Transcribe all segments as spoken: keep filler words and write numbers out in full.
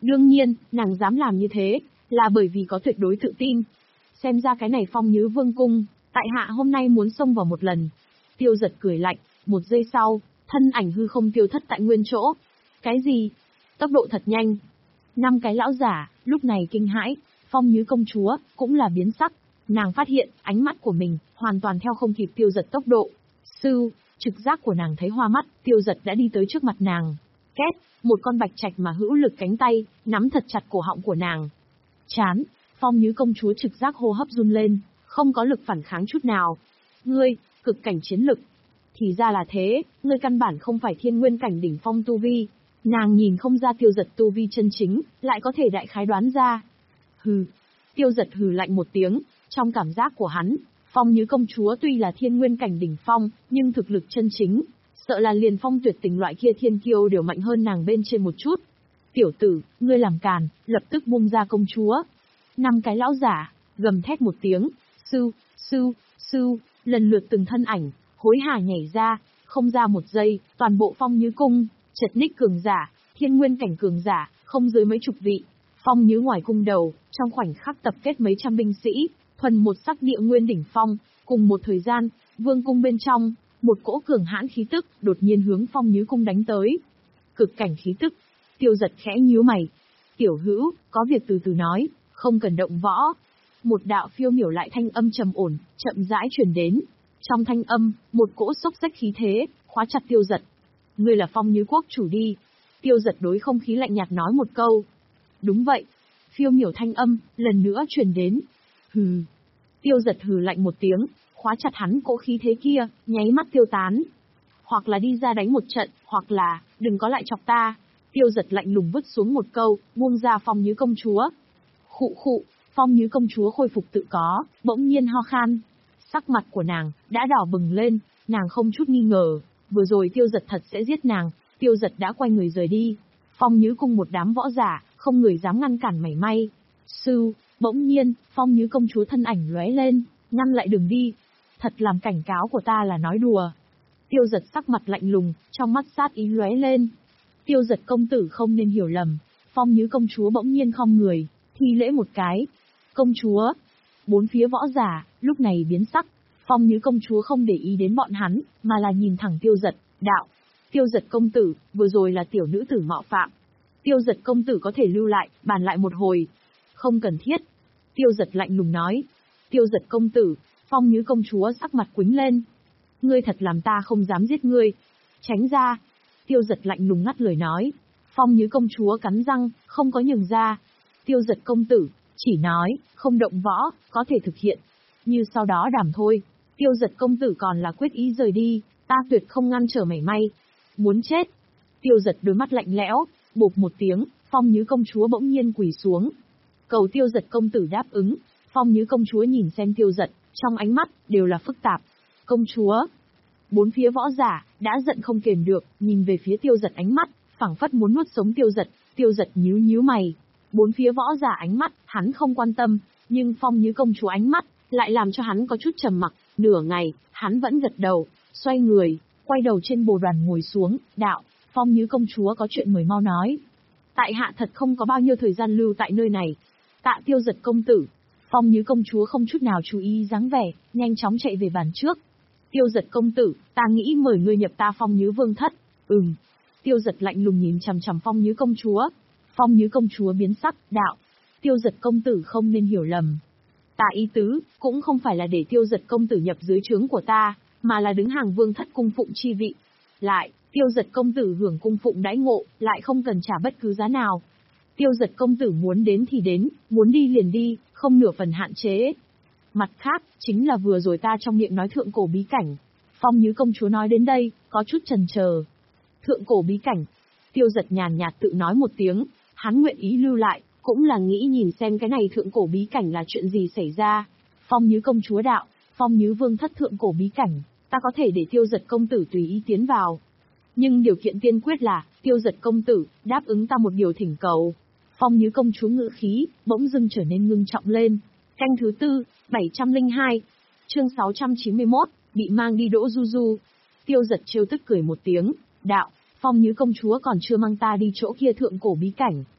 Đương nhiên, nàng dám làm như thế, là bởi vì có tuyệt đối tự tin. Xem ra cái này Phong Nhứ Vương cung, tại hạ hôm nay muốn xông vào một lần. Tiêu Giật cười lạnh, một giây sau, thân ảnh hư không tiêu thất tại nguyên chỗ. Cái gì? Tốc độ thật nhanh. Năm cái lão giả, lúc này kinh hãi, Phong Nhứ công chúa, cũng là biến sắc. Nàng phát hiện, ánh mắt của mình, hoàn toàn theo không kịp Tiêu Giật tốc độ. Sư, trực giác của nàng thấy hoa mắt, Tiêu Giật đã đi tới trước mặt nàng. Két, một con bạch trạch mà hữu lực cánh tay, nắm thật chặt cổ họng của nàng. Chán, Phong Nhứ công chúa trực giác hô hấp run lên, không có lực phản kháng chút nào. Ngươi, cực cảnh chiến lực. Thì ra là thế, ngươi căn bản không phải thiên nguyên cảnh đỉnh phong tu vi. Nàng nhìn không ra Tiêu Giật tu vi chân chính, lại có thể đại khái đoán ra. Hừ. Tiêu Giật hừ lạnh một tiếng, trong cảm giác của hắn, Phong Nhứ công chúa tuy là thiên nguyên cảnh đỉnh phong, nhưng thực lực chân chính, sợ là liền Phong Tuyệt Tình loại kia thiên kiêu đều mạnh hơn nàng bên trên một chút. Tiểu tử, ngươi làm càn, lập tức buông ra công chúa. Năm cái lão giả, gầm thét một tiếng, sư, sư, sư, lần lượt từng thân ảnh, hối hả nhảy ra, không ra một giây, toàn bộ Phong Nhứ cung, chật ních cường giả, thiên nguyên cảnh cường giả, không dưới mấy chục vị. Phong Nhứ ngoài cung đầu, trong khoảnh khắc tập kết mấy trăm binh sĩ, thuần một sắc địa nguyên đỉnh phong, cùng một thời gian, vương cung bên trong, một cỗ cường hãn khí tức, đột nhiên hướng Phong Nhứ cung đánh tới. Cực cảnh khí tức. Tiêu Giật khẽ nhíu mày. Tiểu hữu, có việc từ từ nói, không cần động võ. Một đạo phiêu miểu lại thanh âm trầm ổn, chậm rãi truyền đến. Trong thanh âm, một cỗ xốc xách khí thế, khóa chặt Tiêu Giật. Ngươi là Phong Nhứ quốc chủ đi. Tiêu Giật đối không khí lạnh nhạt nói một câu. Đúng vậy. Phiêu miểu thanh âm, lần nữa truyền đến. Hừ. Tiêu Giật hừ lạnh một tiếng, khóa chặt hắn cỗ khí thế kia, nháy mắt tiêu tán. Hoặc là đi ra đánh một trận, hoặc là, đừng có lại chọc ta. Tiêu Giật lạnh lùng vứt xuống một câu, buông ra Phong Nhứ công chúa. Khụ khụ, Phong Nhứ công chúa khôi phục tự có, bỗng nhiên ho khan. Sắc mặt của nàng, đã đỏ bừng lên, nàng không chút nghi ngờ, vừa rồi Tiêu Giật thật sẽ giết nàng, Tiêu Giật đã quay người rời đi. Phong Nhứ cung một đám võ giả, không người dám ngăn cản mảy may. Sư, bỗng nhiên, Phong Nhứ công chúa thân ảnh lóe lên, ngăn lại đường đi. Thật làm cảnh cáo của ta là nói đùa. Tiêu Giật sắc mặt lạnh lùng, trong mắt sát ý lóe lên. Tiêu Giật công tử không nên hiểu lầm. Phong Nhứ công chúa bỗng nhiên khom người, thi lễ một cái. Công chúa. Bốn phía võ giả, lúc này biến sắc. Phong Nhứ công chúa không để ý đến bọn hắn, mà là nhìn thẳng Tiêu Giật, đạo. Tiêu Giật công tử, vừa rồi là tiểu nữ tử mạo phạm. Tiêu Giật công tử có thể lưu lại, bàn lại một hồi. Không cần thiết. Tiêu Giật lạnh lùng nói. Tiêu Giật công tử. Phong Nhứ công chúa sắc mặt quĩnh lên. Ngươi thật làm ta không dám giết ngươi. Tránh ra. Tiêu Giật lạnh lùng ngắt lời nói. Phong Nhứ công chúa cắn răng, không có nhường ra. Tiêu Giật công tử, chỉ nói, không động võ, có thể thực hiện. Như sau đó đảm thôi. Tiêu Giật công tử còn là quyết ý rời đi, ta tuyệt không ngăn trở mảy may. Muốn chết. Tiêu Giật đôi mắt lạnh lẽo, bụp một tiếng, Phong Nhứ công chúa bỗng nhiên quỳ xuống. Cầu Tiêu Giật công tử đáp ứng. Phong Nhứ công chúa nhìn xem Tiêu Giật, trong ánh mắt, đều là phức tạp. Công chúa. Bốn phía võ giả, đã giận không kềm được, nhìn về phía Tiêu Giật ánh mắt, phảng phất muốn nuốt sống Tiêu Giật. Tiêu Giật nhíu nhíu mày. Bốn phía võ giả ánh mắt, hắn không quan tâm, nhưng Phong Nhứ công chúa ánh mắt, lại làm cho hắn có chút trầm mặc. Nửa ngày, hắn vẫn gật đầu, xoay người, quay đầu trên bồ đoàn ngồi xuống, đạo, Phong Nhứ công chúa có chuyện mời mau nói. Tại hạ thật không có bao nhiêu thời gian lưu tại nơi này. Tạ Tiêu Giật công tử. Phong Nhứ công chúa không chút nào chú ý dáng vẻ, nhanh chóng chạy về bàn trước. Tiêu Giật công tử, ta nghĩ mời ngươi nhập ta Phong Nhứ vương thất. Ừm. Tiêu Giật lạnh lùng nhìn chằm chằm Phong Nhứ công chúa. Phong Nhứ công chúa biến sắc, đạo. Tiêu Giật công tử không nên hiểu lầm. Ta ý tứ, cũng không phải là để Tiêu Giật công tử nhập dưới trướng của ta, mà là đứng hàng vương thất cung phụng chi vị. Lại, Tiêu Giật công tử hưởng cung phụng đãi ngộ, lại không cần trả bất cứ giá nào. Tiêu Giật công tử muốn đến thì đến, muốn đi liền đi, không nửa phần hạn chế. Mặt khác, chính là vừa rồi ta trong miệng nói thượng cổ bí cảnh. Phong Nhứ công chúa nói đến đây, có chút chần chờ. Thượng cổ bí cảnh. Tiêu Giật nhàn nhạt tự nói một tiếng, hắn nguyện ý lưu lại, cũng là nghĩ nhìn xem cái này thượng cổ bí cảnh là chuyện gì xảy ra. Phong Nhứ công chúa đạo, Phong Nhứ vương thất thượng cổ bí cảnh, ta có thể để Tiêu Giật công tử tùy ý tiến vào. Nhưng điều kiện tiên quyết là, Tiêu Giật công tử, đáp ứng ta một điều thỉnh cầu. Phong Nhứ công chúa ngữ khí, bỗng dưng trở nên ngưng trọng lên. Canh thứ tư, bảy trăm lẻ hai. Chương sáu trăm chín mươi mốt, bị mang đi Đỗ Du Du. Tiêu Giật trêu tức cười một tiếng, đạo, Phong Nhứ công chúa còn chưa mang ta đi chỗ kia thượng cổ bí cảnh.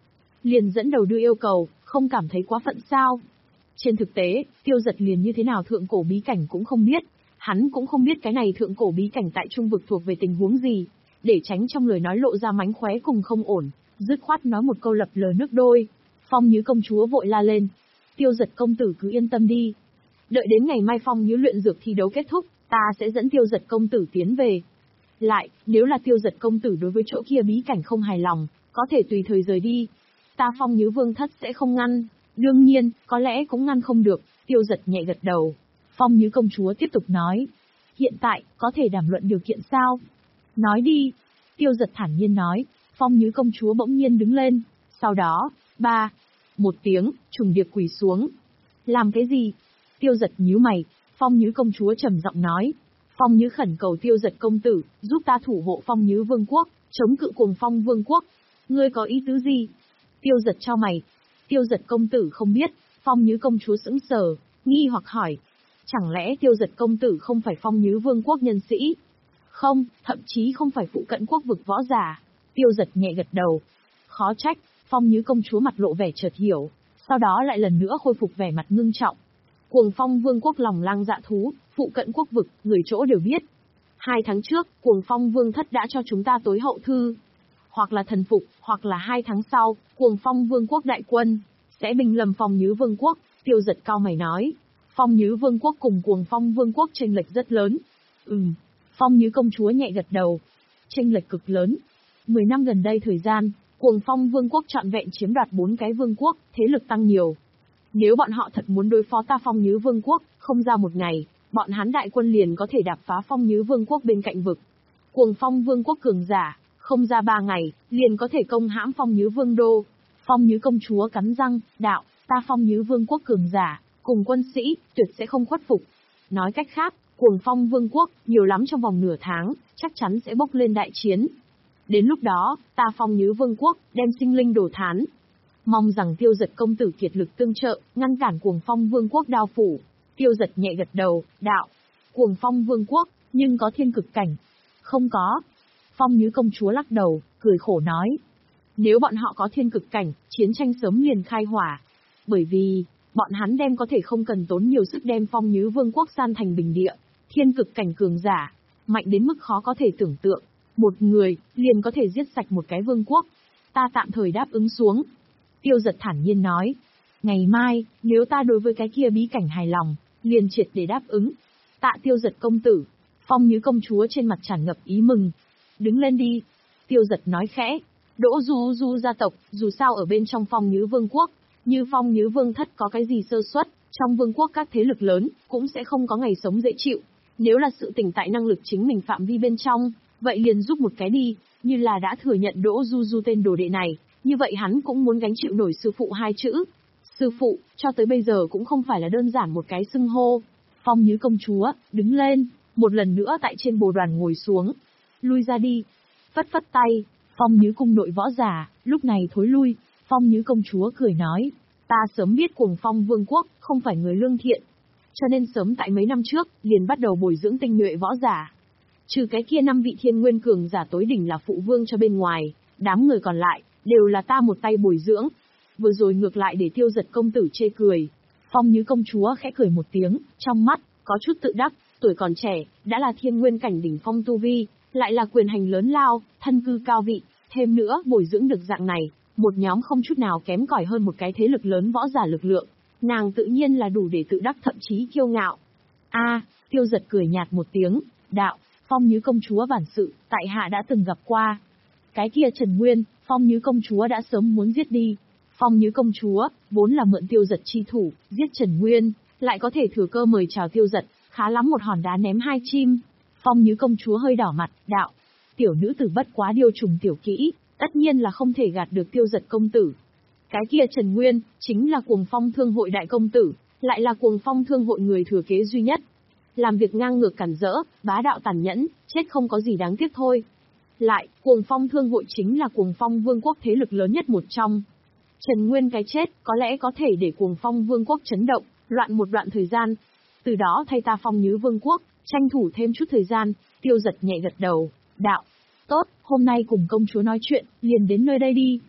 liền dẫn đầu đưa yêu cầu, không cảm thấy quá phận sao? Trên thực tế, Tiêu Giật liền như thế nào thượng cổ bí cảnh cũng không biết, hắn cũng không biết cái này thượng cổ bí cảnh tại trung vực thuộc về tình huống gì, để tránh trong lời nói lộ ra mánh khóe cùng không ổn, dứt khoát nói một câu lập lờ nước đôi. Phong Nhứ công chúa vội la lên, Tiêu Giật công tử cứ yên tâm đi, đợi đến ngày mai Phong Nhứ luyện dược thi đấu kết thúc, ta sẽ dẫn Tiêu Giật công tử tiến về. Lại, nếu là Tiêu Giật công tử đối với chỗ kia bí cảnh không hài lòng, có thể tùy thời rời đi. Ta Phong Nhứ vương thất sẽ không ngăn, đương nhiên, có lẽ cũng ngăn không được. Tiêu Giật nhẹ gật đầu. Phong Nhứ công chúa tiếp tục nói, hiện tại, có thể đàm luận điều kiện sao? Nói đi. Tiêu Giật thản nhiên nói. Phong Nhứ công chúa bỗng nhiên đứng lên. Sau đó, ba, một tiếng, trùng điệp quỳ xuống. Làm cái gì? Tiêu Giật nhíu mày. Phong Nhứ công chúa trầm giọng nói. Phong Nhứ khẩn cầu Tiêu Giật công tử, giúp ta thủ hộ Phong Nhứ vương quốc, chống cự Cuồng Phong vương quốc. Ngươi có ý tứ gì? Tiêu Giật chau mày. Tiêu Giật công tử không biết. Phong Nhứ công chúa sững sờ, nghi hoặc hỏi. Chẳng lẽ Tiêu Giật công tử không phải Phong Nhứ vương quốc nhân sĩ? Không, thậm chí không phải phụ cận quốc vực võ giả. Tiêu Giật nhẹ gật đầu. Khó trách, Phong Nhứ công chúa mặt lộ vẻ chợt hiểu, sau đó lại lần nữa khôi phục vẻ mặt ngưng trọng. Cuồng Phong vương quốc lòng lang dạ thú, phụ cận quốc vực, người chỗ đều biết. Hai tháng trước, Cuồng Phong vương thất đã cho chúng ta tối hậu thư. Hoặc là thần phục, hoặc là hai tháng sau, Cuồng Phong vương quốc đại quân sẽ bình lâm Phong Nhứ vương quốc. Tiêu Giật cao mày nói, Phong Nhứ vương quốc cùng Cuồng Phong vương quốc chênh lệch rất lớn. Ừm, Phong Nhứ công chúa nhẹ gật đầu. Chênh lệch cực lớn. Mười năm gần đây thời gian, Cuồng Phong vương quốc trọn vẹn chiếm đoạt bốn cái vương quốc, thế lực tăng nhiều. Nếu bọn họ thật muốn đối phó ta Phong Nhứ vương quốc, không ra một ngày, bọn hắn đại quân liền có thể đạp phá Phong Nhứ vương quốc bên cạnh vực. Cuồng Phong vương quốc cường giả, không ra ba ngày, liền có thể công hãm Phong Nhứ vương đô. Phong Nhứ công chúa cắn răng, đạo, ta Phong Nhứ vương quốc cường giả, cùng quân sĩ, tuyệt sẽ không khuất phục. Nói cách khác, Cuồng Phong vương quốc, nhiều lắm trong vòng nửa tháng, chắc chắn sẽ bốc lên đại chiến. Đến lúc đó, ta Phong Nhứ vương quốc, đem sinh linh đổ thán. Mong rằng Tiêu Giật công tử kiệt lực tương trợ, ngăn cản Cuồng Phong vương quốc đao phủ. Tiêu Giật nhẹ gật đầu, đạo, Cuồng Phong vương quốc, nhưng có thiên cực cảnh. Không có. Phong Nhứ công chúa lắc đầu, cười khổ nói. Nếu bọn họ có thiên cực cảnh, chiến tranh sớm liền khai hỏa. Bởi vì, bọn hắn đem có thể không cần tốn nhiều sức đem Phong Nhứ vương quốc san thành bình địa. Thiên cực cảnh cường giả, mạnh đến mức khó có thể tưởng tượng. Một người, liền có thể giết sạch một cái vương quốc. Ta tạm thời đáp ứng xuống. Tiêu Giật thản nhiên nói. Ngày mai, nếu ta đối với cái kia bí cảnh hài lòng, liền triệt để đáp ứng. Tạ Tiêu Giật công tử. Phong Nhứ công chúa trên mặt tràn ngập ý mừng. Đứng lên đi. Tiêu Giật nói khẽ. Đỗ Du Du gia tộc, dù sao ở bên trong Phong Nhứ vương quốc, như Phong Nhứ vương thất có cái gì sơ suất, trong vương quốc các thế lực lớn, cũng sẽ không có ngày sống dễ chịu. Nếu là sự tỉnh tại năng lực chính mình phạm vi bên trong, vậy liền giúp một cái đi, như là đã thừa nhận Đỗ Du Du tên đồ đệ này, như vậy hắn cũng muốn gánh chịu nổi sư phụ hai chữ. Sư phụ, cho tới bây giờ cũng không phải là đơn giản một cái xưng hô. Phong Nhứ công chúa, đứng lên, một lần nữa tại trên bồ đoàn ngồi xuống. Lui ra đi. Phất phất tay, Phong Nhứ cung nội võ giả, lúc này thối lui. Phong Nhứ công chúa cười nói, ta sớm biết Cuồng Phong vương quốc, không phải người lương thiện. Cho nên sớm tại mấy năm trước, liền bắt đầu bồi dưỡng tinh nhuệ võ giả. Trừ cái kia năm vị thiên nguyên cường giả tối đỉnh là phụ vương cho bên ngoài, đám người còn lại, đều là ta một tay bồi dưỡng. Vừa rồi ngược lại để Tiêu Giật công tử chê cười. Phong Nhứ công chúa khẽ cười một tiếng, trong mắt, có chút tự đắc, tuổi còn trẻ, đã là thiên nguyên cảnh đỉnh phong tu vi, lại là quyền hành lớn lao, thân cư cao vị, thêm nữa bồi dưỡng được dạng này, một nhóm không chút nào kém cỏi hơn một cái thế lực lớn võ giả lực lượng, nàng tự nhiên là đủ để tự đắc thậm chí kiêu ngạo. A, Tiêu Giật cười nhạt một tiếng, đạo, Phong Nhứ công chúa bản sự, tại hạ đã từng gặp qua. Cái kia Trần Nguyên, Phong Nhứ công chúa đã sớm muốn giết đi. Phong Nhứ công chúa, vốn là mượn Tiêu Giật chi thủ, giết Trần Nguyên, lại có thể thừa cơ mời chào Tiêu Giật, khá lắm một hòn đá ném hai chim. Phong Nhứ công chúa hơi đỏ mặt, đạo, tiểu nữ tử bất quá điều trùng tiểu kỹ, tất nhiên là không thể gạt được Tiêu Giật công tử. Cái kia Trần Nguyên, chính là Cuồng Phong thương hội đại công tử, lại là Cuồng Phong thương hội người thừa kế duy nhất. Làm việc ngang ngược cản rỡ, bá đạo tàn nhẫn, chết không có gì đáng tiếc thôi. Lại, Cuồng Phong thương hội chính là Cuồng Phong vương quốc thế lực lớn nhất một trong. Trần Nguyên cái chết, có lẽ có thể để Cuồng Phong vương quốc chấn động, loạn một đoạn thời gian. Từ đó thay ta Phong Nhứ vương quốc, tranh thủ thêm chút thời gian. Tiêu Giật nhẹ gật đầu, đạo, tốt, hôm nay cùng công chúa nói chuyện, liền đến nơi đây đi.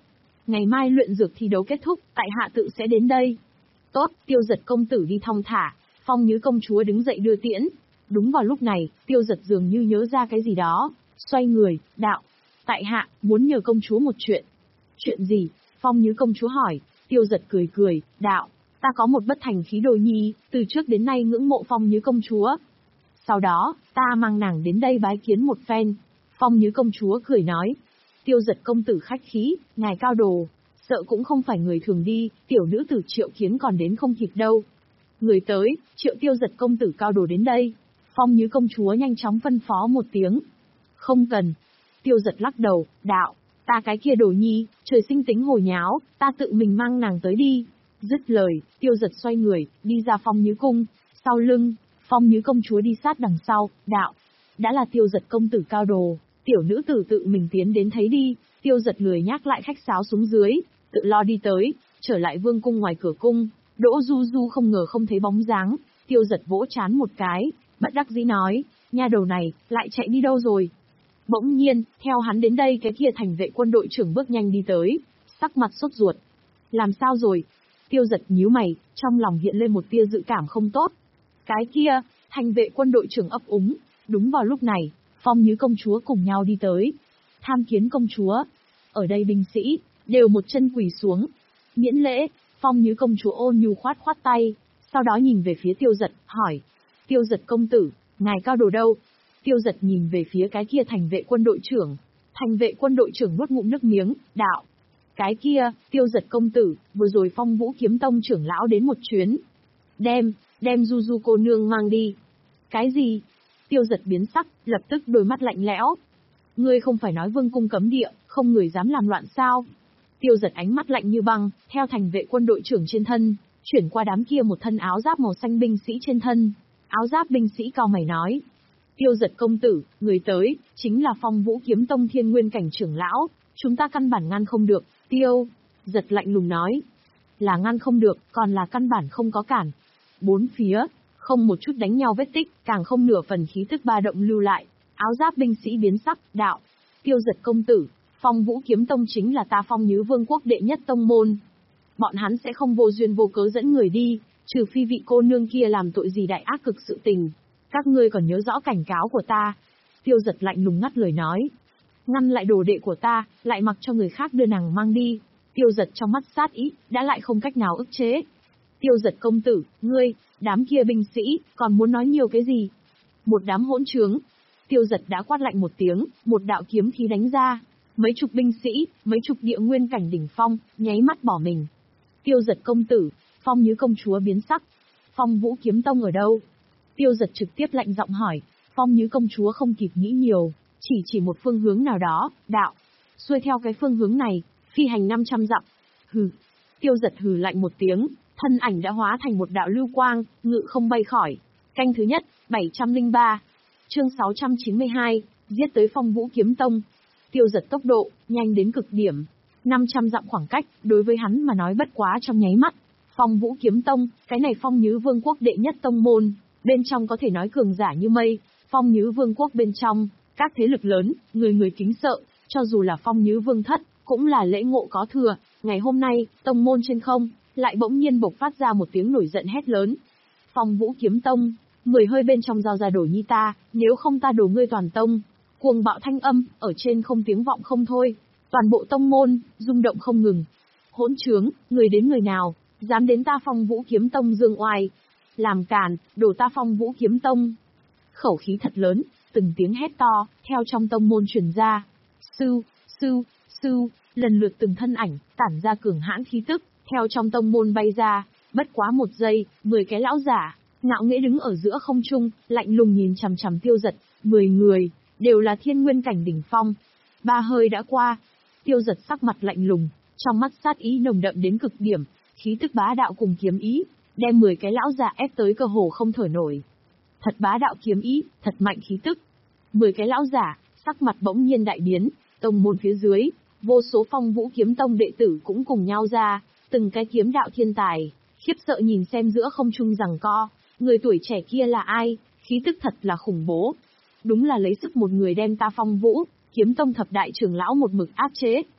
Ngày mai luyện dược thi đấu kết thúc, tại hạ tự sẽ đến đây. Tốt, Tiêu Giật công tử đi thong thả. Phong Nhứ công chúa đứng dậy đưa tiễn. Đúng vào lúc này, Tiêu Giật dường như nhớ ra cái gì đó, xoay người, đạo. Tại hạ, muốn nhờ công chúa một chuyện. Chuyện gì? Phong Nhứ công chúa hỏi. Tiêu Giật cười cười, đạo. Ta có một bất thành khí đồ nhi, từ trước đến nay ngưỡng mộ Phong Nhứ công chúa. Sau đó, ta mang nàng đến đây bái kiến một phen. Phong Nhứ công chúa cười nói. Tiêu Giật công tử khách khí, ngài cao đồ. Sợ cũng không phải người thường đi, tiểu nữ tử Triệu Kiến còn đến không kịp đâu. Người tới, Triệu Tiêu Giật công tử cao đồ đến đây. Phong Nhứ công chúa nhanh chóng phân phó một tiếng. Không cần. Tiêu Giật lắc đầu, đạo. Ta cái kia đồ nhi, trời sinh tính hồ nháo, ta tự mình mang nàng tới đi. Dứt lời, Tiêu Giật xoay người, đi ra Phong Nhứ cung. Sau lưng, Phong Nhứ công chúa đi sát đằng sau, đạo. Đã là Tiêu Giật công tử cao đồ, tiểu nữ tử tự mình tiến đến thấy đi. Tiêu Giật lười nhắc lại khách sáo xuống dưới, tự lo đi tới, trở lại vương cung ngoài cửa cung. Đỗ Du Du không ngờ không thấy bóng dáng, Tiêu Giật vỗ chán một cái, bất đắc dĩ nói, nha đầu này, lại chạy đi đâu rồi? Bỗng nhiên, theo hắn đến đây cái kia thành vệ quân đội trưởng bước nhanh đi tới, sắc mặt sốt ruột. Làm sao rồi? Tiêu Giật nhíu mày, trong lòng hiện lên một tia dự cảm không tốt. Cái kia, thành vệ quân đội trưởng ấp úng, đúng vào lúc này, Phong Nhứ công chúa cùng nhau đi tới. Tham kiến công chúa. Ở đây binh sĩ, đều một chân quỳ xuống. Miễn lễ, Phong Nhứ công chúa ôn nhu khoát khoát tay, sau đó nhìn về phía Tiêu Giật, hỏi. Tiêu Giật công tử, ngài cao đồ đâu? Tiêu Giật nhìn về phía cái kia thành vệ quân đội trưởng. Thành vệ quân đội trưởng nuốt ngụm nước miếng, đạo. Cái kia, Tiêu Giật công tử, vừa rồi Phong Vũ kiếm tông trưởng lão đến một chuyến. Đem, đem Du Du cô nương mang đi. Cái gì? Tiêu Giật biến sắc, lập tức đôi mắt lạnh lẽo. Ngươi không phải nói vương cung cấm địa, không người dám làm loạn sao? Tiêu Giật ánh mắt lạnh như băng, theo thành vệ quân đội trưởng trên thân, chuyển qua đám kia một thân áo giáp màu xanh binh sĩ trên thân. Áo giáp binh sĩ cao mày nói. Tiêu Giật công tử, người tới, chính là Phong Vũ kiếm tông thiên nguyên cảnh trưởng lão, chúng ta căn bản ngăn không được. Tiêu Giật lạnh lùng nói. Là ngăn không được, còn là căn bản không có cản. Bốn phía, không một chút đánh nhau vết tích, càng không nửa phần khí tức ba động lưu lại. Áo giáp binh sĩ biến sắc, đạo. Tiêu Giật công tử, Phong Vũ kiếm tông chính là ta Phong Nhứ vương quốc đệ nhất tông môn. Bọn hắn sẽ không vô duyên vô cớ dẫn người đi, trừ phi vị cô nương kia làm tội gì đại ác cực sự tình. Các ngươi còn nhớ rõ cảnh cáo của ta. Tiêu Giật lạnh lùng ngắt lời nói. Ngăn lại đồ đệ của ta, lại mặc cho người khác đưa nàng mang đi. Tiêu Giật trong mắt sát ý, đã lại không cách nào ức chế. Tiêu Giật công tử, ngươi, đám kia binh sĩ, còn muốn nói nhiều cái gì? Một đám hỗn trướng. Tiêu Giật đã quát lạnh một tiếng, một đạo kiếm khí đánh ra. Mấy chục binh sĩ, mấy chục địa nguyên cảnh đỉnh phong, nháy mắt bỏ mình. Tiêu Giật công tử, Phong Nhứ công chúa biến sắc. Phong Vũ kiếm tông ở đâu? Tiêu Giật trực tiếp lạnh giọng hỏi. Phong Nhứ công chúa không kịp nghĩ nhiều, chỉ chỉ một phương hướng nào đó, đạo. Xuôi theo cái phương hướng này, phi hành năm trăm dặm. Hừ. Tiêu Giật hừ lạnh một tiếng, thân ảnh đã hóa thành một đạo lưu quang, ngự không bay khỏi. Canh thứ nhất, bảy trăm lẻ ba. Chương sáu trăm chín mươi hai, giết tới Phong Vũ kiếm tông. Tiêu Giật tốc độ, nhanh đến cực điểm. năm trăm dặm khoảng cách, đối với hắn mà nói bất quá trong nháy mắt. Phong Vũ kiếm tông, cái này Phong Nhứ vương quốc đệ nhất tông môn, bên trong có thể nói cường giả như mây. Phong Nhứ vương quốc bên trong, các thế lực lớn, người người kính sợ, cho dù là Phong Nhứ vương thất, cũng là lễ ngộ có thừa. Ngày hôm nay, tông môn trên không, lại bỗng nhiên bộc phát ra một tiếng nổi giận hét lớn. Phong Vũ kiếm tông, mười hơi bên trong giao ra đổ nhi ta, nếu không ta đổ ngươi toàn tông. Cuồng bạo thanh âm, ở trên không tiếng vọng không thôi. Toàn bộ tông môn, rung động không ngừng. Hỗn trướng, người đến người nào, dám đến ta Phong Vũ kiếm tông dương oai. Làm càn, đổ ta Phong Vũ kiếm tông. Khẩu khí thật lớn, từng tiếng hét to, theo trong tông môn truyền ra. Sư, sư, sư, lần lượt từng thân ảnh, tản ra cường hãn khí tức, theo trong tông môn bay ra. Bất quá một giây, mười cái lão giả, ngạo nghễ đứng ở giữa không trung, lạnh lùng nhìn chằm chằm Tiêu Giật. Mười người, đều là thiên nguyên cảnh đỉnh phong. Ba hơi đã qua, Tiêu Giật sắc mặt lạnh lùng, trong mắt sát ý nồng đậm đến cực điểm, khí tức bá đạo cùng kiếm ý, đem mười cái lão già ép tới cơ hồ không thở nổi. Thật bá đạo kiếm ý, thật mạnh khí tức. Mười cái lão giả, sắc mặt bỗng nhiên đại biến, tông môn phía dưới, vô số Phong Vũ kiếm tông đệ tử cũng cùng nhau ra, từng cái kiếm đạo thiên tài, khiếp sợ nhìn xem giữa không trung giằng co, người tuổi trẻ kia là ai, khí tức thật là khủng bố. Đúng là lấy sức một người đem ta Phong Vũ kiếm tông thập đại trưởng lão một mực áp chế.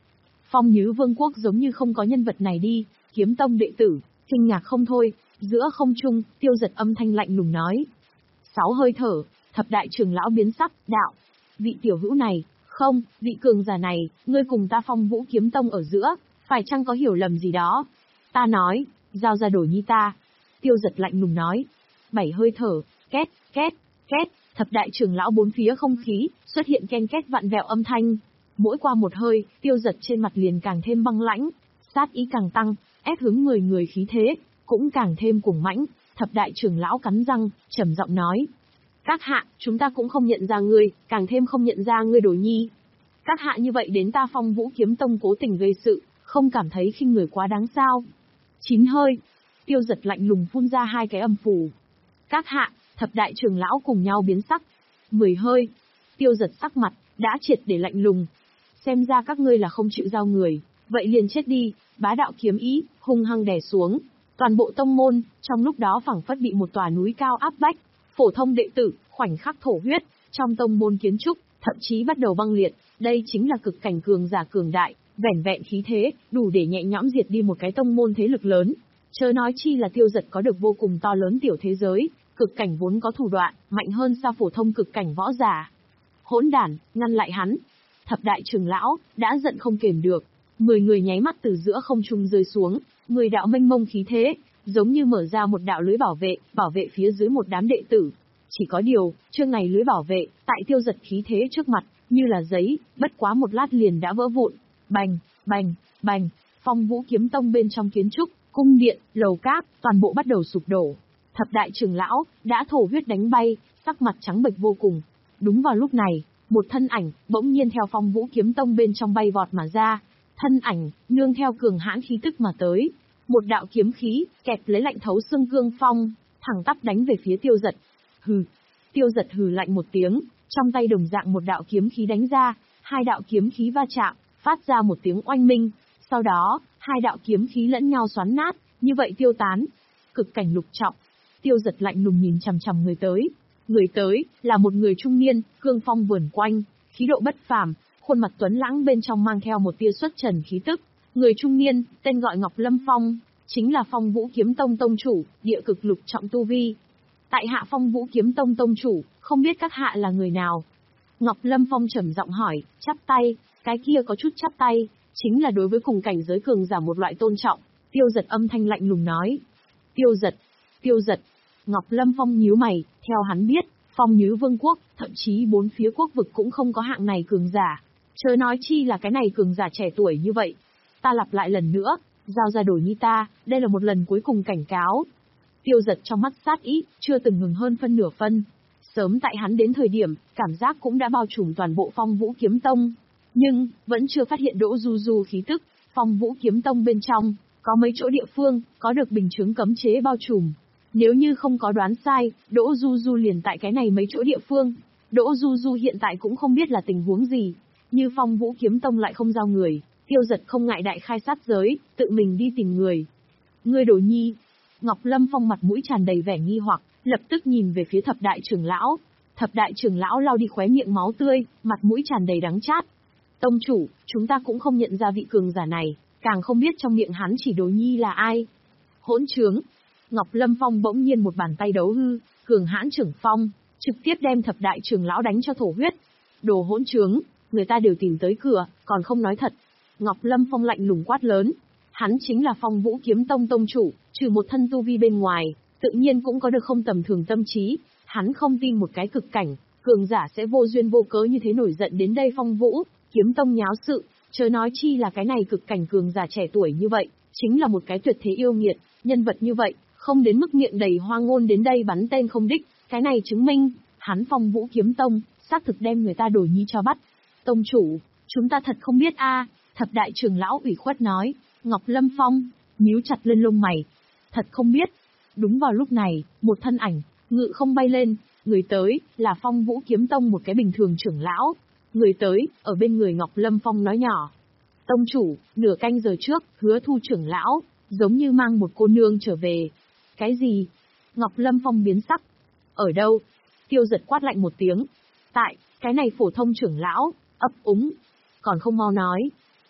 Phong Nhứ Vương quốc giống như không có nhân vật này đi, Kiếm Tông đệ tử, kinh ngạc không thôi, giữa không trung, Tiêu Giật âm thanh lạnh lùng nói. Sáu hơi thở, thập đại trưởng lão biến sắc, đạo. Vị tiểu hữu này, không, vị cường giả này, ngươi cùng ta Phong Vũ Kiếm Tông ở giữa, phải chăng có hiểu lầm gì đó? Ta nói, giao ra Đồ Nhi ta. Tiêu Giật lạnh lùng nói. Bảy hơi thở, két, két, két, thập đại trưởng lão bốn phía không khí, xuất hiện ken két vặn vẹo âm thanh. Mỗi qua một hơi, Tiêu Giật trên mặt liền càng thêm băng lãnh, sát ý càng tăng, ép hướng người người khí thế, cũng càng thêm cuồng mãnh. Thập đại trưởng lão cắn răng, trầm giọng nói. Các hạ, chúng ta cũng không nhận ra ngươi, càng thêm không nhận ra ngươi Đồ Nhi. Các hạ như vậy đến ta Phong Vũ Kiếm Tông cố tình gây sự, không cảm thấy khinh người quá đáng sao? Chín hơi. Tiêu Giật lạnh lùng phun ra hai cái âm phù. Các hạ, thập đại trưởng lão cùng nhau biến sắc. Mười hơi. Tiêu Giật sắc mặt, đã triệt để lạnh lùng. Xem ra các ngươi là không chịu giao người, vậy liền chết đi. Bá đạo kiếm ý, hung hăng đè xuống. Toàn bộ tông môn, trong lúc đó phảng phất bị một tòa núi cao áp bách. Phổ thông đệ tử, khoảnh khắc thổ huyết, trong tông môn kiến trúc, thậm chí bắt đầu băng liệt. Đây chính là cực cảnh cường giả cường đại, vẻn vẹn khí thế, đủ để nhẹ nhõm diệt đi một cái tông môn thế lực lớn. Chớ nói chi là Tiêu Giật có được vô cùng to lớn tiểu thế giới, cực cảnh vốn có thủ đoạn, mạnh hơn xa phổ thông cực cảnh võ giả. Hỗn đản, ngăn lại hắn. Thập đại trưởng lão, đã giận không kềm được. Mười người nháy mắt từ giữa không trung rơi xuống, mười đạo mênh mông khí thế, giống như mở ra một đạo lưới bảo vệ, bảo vệ phía dưới một đám đệ tử. Chỉ có điều, chương này lưới bảo vệ, tại Tiêu Giật khí thế trước mặt, như là giấy, bất quá một lát liền đã vỡ vụn. Bành, bành, bành, Phong Vũ Kiếm Tông bên trong kiến trúc, cung điện, lầu cát, toàn bộ bắt đầu sụp đổ. Thập đại trưởng lão, đã thổ huyết đánh bay, sắc mặt trắng bệch vô cùng. Đúng vào lúc này, một thân ảnh, bỗng nhiên theo Phong Vũ Kiếm Tông bên trong bay vọt mà ra. Thân ảnh, nương theo cường hãn khí tức mà tới. Một đạo kiếm khí, kẹp lấy lạnh thấu xương cương phong, thẳng tắp đánh về phía Tiêu Giật. Hừ. Tiêu Giật hừ lạnh một tiếng, trong tay đồng dạng một đạo kiếm khí đánh ra, hai đạo kiếm khí va chạm, phát ra một tiếng oanh minh. Sau đó, hai đạo kiếm khí lẫn nhau xoắn nát, như vậy tiêu tán. Cực cảnh lục trọng. Tiêu Giật lạnh lùng nhìn chằm chằm người tới. Người tới, là một người trung niên, cương phong vườn quanh, khí độ bất phàm, khuôn mặt tuấn lãng bên trong mang theo một tia xuất trần khí tức. Người trung niên, tên gọi Ngọc Lâm Phong, chính là Phong Vũ Kiếm Tông tông chủ, địa cực lục trọng tu vi. Tại hạ Phong Vũ Kiếm Tông tông chủ, không biết các hạ là người nào? Ngọc Lâm Phong trầm giọng hỏi, chắp tay, cái kia có chút chắp tay, chính là đối với cùng cảnh giới cường giả một loại tôn trọng. Tiêu Giật âm thanh lạnh lùng nói. Tiêu Giật, Tiêu Giật. Ngọc Lâm Phong nhíu mày, theo hắn biết, Phong Nhứ Vương quốc, thậm chí bốn phía quốc vực cũng không có hạng này cường giả. Chớ nói chi là cái này cường giả trẻ tuổi như vậy. Ta lặp lại lần nữa, giao ra Đồ Nhi ta, đây là một lần cuối cùng cảnh cáo. Tiêu Giật trong mắt sát ý, chưa từng ngừng hơn phân nửa phân. Sớm tại hắn đến thời điểm, cảm giác cũng đã bao trùm toàn bộ Phong Vũ Kiếm Tông. Nhưng, vẫn chưa phát hiện Đỗ Du Du khí tức, Phong Vũ Kiếm Tông bên trong, có mấy chỗ địa phương, có được bình chướng cấm chế bao trùm. Nếu như không có đoán sai, Đỗ Du Du liền tại cái này mấy chỗ địa phương. Đỗ Du Du hiện tại cũng không biết là tình huống gì. Như Phong Vũ Kiếm Tông lại không giao người, Tiêu Giật không ngại đại khai sát giới, tự mình đi tìm người. Ngươi Đồ Nhi. Ngọc Lâm Phong mặt mũi tràn đầy vẻ nghi hoặc, lập tức nhìn về phía thập đại trưởng lão. Thập đại trưởng lão lau đi khóe miệng máu tươi, mặt mũi tràn đầy đắng chát. Tông chủ, chúng ta cũng không nhận ra vị cường giả này, càng không biết trong miệng hắn chỉ Đồ Nhi là ai. Hỗn trướng. Ngọc Lâm Phong bỗng nhiên một bàn tay đấu hư, cường hãn trưởng phong, trực tiếp đem thập đại trưởng lão đánh cho thổ huyết. Đồ hỗn trướng, người ta đều tìm tới cửa, còn không nói thật. Ngọc Lâm Phong lạnh lùng quát lớn. Hắn chính là Phong Vũ Kiếm Tông tông chủ, trừ một thân tu vi bên ngoài, tự nhiên cũng có được không tầm thường tâm trí. Hắn không tin một cái cực cảnh, cường giả sẽ vô duyên vô cớ như thế nổi giận đến đây Phong Vũ Kiếm Tông nháo sự, chớ nói chi là cái này cực cảnh cường giả trẻ tuổi như vậy, chính là một cái tuyệt thế yêu nghiệt, nhân vật như vậy, không đến mức miệng đầy hoa ngôn đến đây bắn tên không đích, cái này chứng minh, hắn Phong Vũ Kiếm Tông, xác thực đem người ta Đồ Nhi cho bắt. Tông chủ, chúng ta thật không biết a. Thập đại trưởng lão ủy khuất nói. Ngọc Lâm Phong, nhíu chặt lên lông mày. Thật không biết. Đúng vào lúc này, một thân ảnh, ngự không bay lên, người tới, là Phong Vũ Kiếm Tông một cái bình thường trưởng lão. Người tới, ở bên người Ngọc Lâm Phong nói nhỏ. Tông chủ, nửa canh giờ trước, Hứa Thu trưởng lão, giống như mang một cô nương trở về. Cái gì? Ngọc Lâm Phong biến sắc. Ở đâu? Tiêu Giật quát lạnh một tiếng. Tại, cái này phổ thông trưởng lão, ấp úng. Còn không mau nói.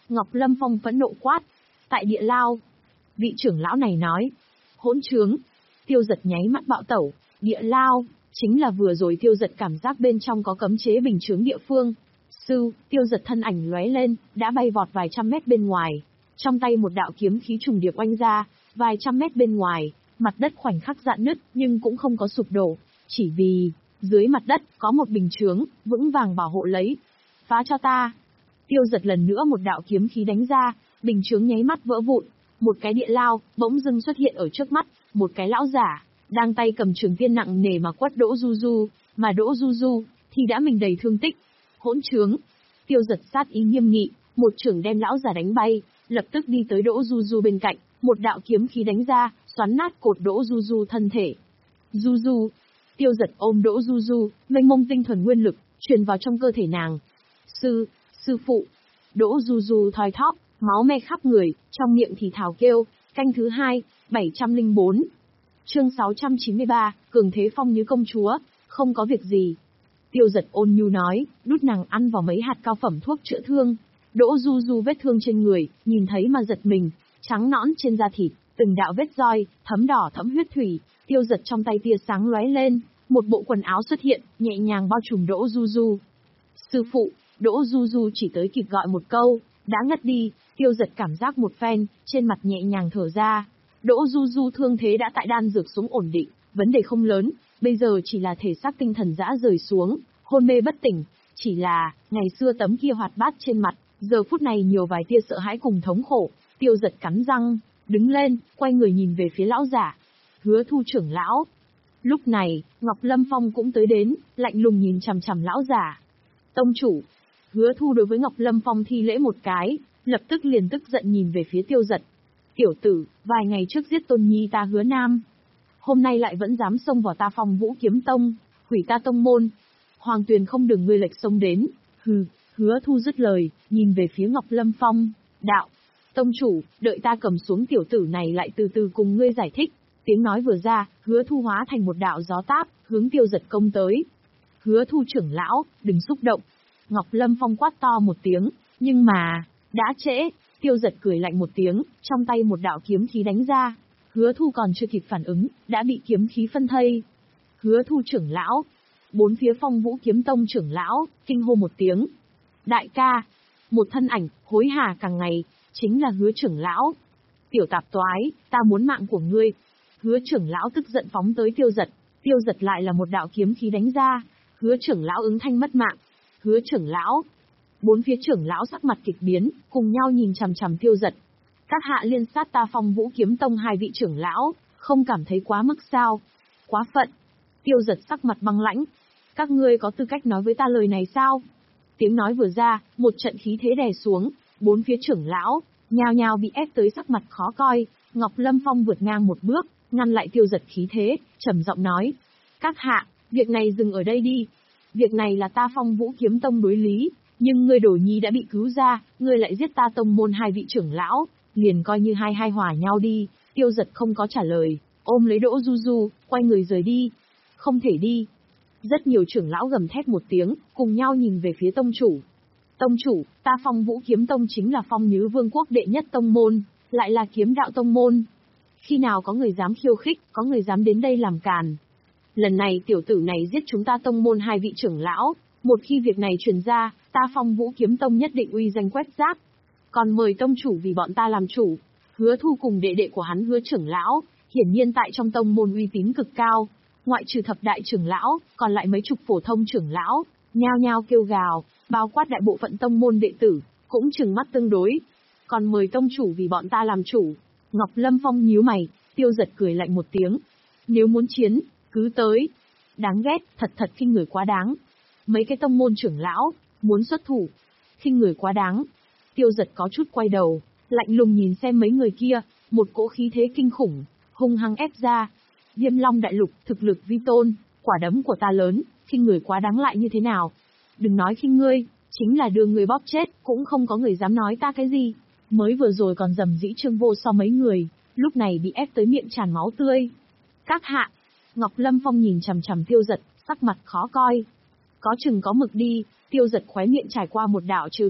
Ngọc Lâm Phong phẫn nộ quát. Tại địa lao. Vị trưởng lão này nói. Hỗn trướng. Tiêu Giật nháy mắt bạo tẩu. Địa lao, chính là vừa rồi Tiêu Giật cảm giác bên trong có cấm chế bình chướng địa phương. Sư, Tiêu Giật thân ảnh lóe lên, đã bay vọt vài trăm mét bên ngoài. Trong tay một đạo kiếm khí trùng điệp oanh ra, vài trăm mét bên ngoài, mặt đất khoảnh khắc rạn nứt nhưng cũng không có sụp đổ, chỉ vì dưới mặt đất có một bình chướng vững vàng bảo hộ lấy. Phá cho ta. Tiêu Giật lần nữa một đạo kiếm khí đánh ra, bình chướng nháy mắt vỡ vụn, một cái địa lao bỗng dưng xuất hiện ở trước mắt, một cái lão giả đang tay cầm trường tiên nặng nề mà quất Đỗ Du Du, mà Đỗ Du Du thì đã mình đầy thương tích. Hỗn trướng. Tiêu Giật sát ý nghiêm nghị, một chưởng đem lão giả đánh bay, lập tức đi tới Đỗ Du Du bên cạnh, một đạo kiếm khí đánh ra, xoắn nát cột Đỗ Du Du thân thể. Du Du. Tiêu Giật ôm Đỗ Du Du, mênh mông tinh thuần nguyên lực truyền vào trong cơ thể nàng. Sư, sư phụ. Đỗ Du Du thoi thóp, máu me khắp người, trong miệng thì thào kêu. Canh thứ hai, bảy trăm lẻ bốn. Chương sáu trăm chín mươi ba, cường thế phong như công chúa, không có việc gì. Tiêu Giật ôn nhu nói, đút nàng ăn vào mấy hạt cao phẩm thuốc chữa thương. Đỗ Du Du vết thương trên người, nhìn thấy mà giật mình, trắng nõn trên da thịt, từng đạo vết roi, thấm đỏ thấm huyết thủy. Tiêu Giật trong tay tia sáng lóe lên, một bộ quần áo xuất hiện, nhẹ nhàng bao trùm Đỗ Du Du. Sư phụ. Đỗ Du Du chỉ tới kịp gọi một câu, đã ngất đi. Tiêu Giật cảm giác một phen, trên mặt nhẹ nhàng thở ra. Đỗ Du Du thương thế đã tại đan dược xuống ổn định, vấn đề không lớn, bây giờ chỉ là thể xác tinh thần dã rời xuống, hôn mê bất tỉnh. Chỉ là, ngày xưa tấm kia hoạt bát trên mặt, giờ phút này nhiều vài tia sợ hãi cùng thống khổ. Tiêu Giật cắn răng, đứng lên, quay người nhìn về phía lão giả. Hứa Thu trưởng lão. Lúc này, Ngọc Lâm Phong cũng tới đến, lạnh lùng nhìn chằm chằm lão giả. Tông chủ. Hứa Thu đối với Ngọc Lâm Phong thi lễ một cái, lập tức liền tức giận nhìn về phía Tiêu Giật. Tiểu tử, vài ngày trước giết Tôn Nhi ta Hứa Nam, hôm nay lại vẫn dám xông vào ta Phong Vũ Kiếm Tông, hủy ta tông môn. Hoàng Tuyền không đừng ngươi lệch xông đến. Hừ. Hứa Thu dứt lời, nhìn về phía Ngọc Lâm Phong. Đạo. Tông chủ, đợi ta cầm xuống tiểu tử này lại từ từ cùng ngươi giải thích. Tiếng nói vừa ra, Hứa Thu hóa thành một đạo gió táp, hướng Tiêu Giật công tới. Hứa Thu trưởng lão, đừng xúc động. Ngọc Lâm Phong quát to một tiếng, nhưng mà, đã trễ. Tiêu Giật cười lạnh một tiếng, trong tay một đạo kiếm khí đánh ra. Hứa Thu còn chưa kịp phản ứng, đã bị kiếm khí phân thây. Hứa Thu trưởng lão. Bốn phía Phong Vũ Kiếm Tông trưởng lão, kinh hô một tiếng. Đại ca. Một thân ảnh, hối hả càng ngày, chính là Hứa trưởng lão. Tiểu tạp toái, ta muốn mạng của ngươi. Hứa trưởng lão tức giận phóng tới Tiêu Giật. Tiêu Giật lại là một đạo kiếm khí đánh ra. Hứa trưởng lão ứng thanh mất mạng. Hứa trưởng lão. Bốn phía trưởng lão sắc mặt kịch biến, cùng nhau nhìn chằm chằm Tiêu Giật. Các hạ liên sát ta Phong Vũ Kiếm Tông hai vị trưởng lão, không cảm thấy quá mức sao? Quá phận. Tiêu Giật sắc mặt băng lãnh. Các ngươi có tư cách nói với ta lời này sao? Tiếng nói vừa ra, một trận khí thế đè xuống, bốn phía trưởng lão, nhao nhao bị ép tới sắc mặt khó coi. Ngọc Lâm Phong vượt ngang một bước, ngăn lại Tiêu Giật khí thế, trầm giọng nói. Các hạ, việc này dừng ở đây đi. Việc này là ta Phong Vũ Kiếm Tông đối lý, nhưng ngươi Đổi Nhi đã bị cứu ra, ngươi lại giết ta tông môn hai vị trưởng lão, liền coi như hai hai hòa nhau đi. Tiêu Giật không có trả lời, ôm lấy Đỗ Du Du, quay người rời đi. Không thể đi. Rất nhiều trưởng lão gầm thét một tiếng, cùng nhau nhìn về phía tông chủ. Tông chủ, ta Phong Vũ Kiếm Tông chính là Phong Nhứ Vương quốc đệ nhất tông môn, lại là kiếm đạo tông môn. Khi nào có người dám khiêu khích, có người dám đến đây làm càn. Lần này tiểu tử này giết chúng ta tông môn hai vị trưởng lão, một khi việc này truyền ra, ta Phong Vũ Kiếm Tông nhất định uy danh quét rác. Còn mời tông chủ vì bọn ta làm chủ. Hứa Thu cùng đệ đệ của hắn Hứa trưởng lão, hiển nhiên tại trong tông môn uy tín cực cao. Ngoại trừ thập đại trưởng lão, còn lại mấy chục phổ thông trưởng lão, nhao nhao kêu gào, bao quát đại bộ phận tông môn đệ tử, cũng trừng mắt tương đối. Còn mời tông chủ vì bọn ta làm chủ. Ngọc Lâm Phong nhíu mày, Tiêu Giật cười lạnh một tiếng. Nếu muốn chiến, cứ tới. Đáng ghét, thật thật khinh người quá đáng. Mấy cái tông môn trưởng lão, muốn xuất thủ. Khinh người quá đáng. Tiêu Giật có chút quay đầu, lạnh lùng nhìn xem mấy người kia, một cỗ khí thế kinh khủng, hung hăng ép ra. Viêm Long Đại Lục, thực lực vi tôn, quả đấm của ta lớn, khinh người quá đáng lại như thế nào? Đừng nói khinh ngươi, chính là đưa người bóp chết, cũng không có người dám nói ta cái gì. Mới vừa rồi còn dầm dĩ trương vô so mấy người, lúc này bị ép tới miệng tràn máu tươi. Các hạ. Ngọc Lâm Phong nhìn chằm chằm Tiêu Giật, sắc mặt khó coi. Có chừng có mực đi. Tiêu Giật khóe miệng trải qua một đạo trêu tức,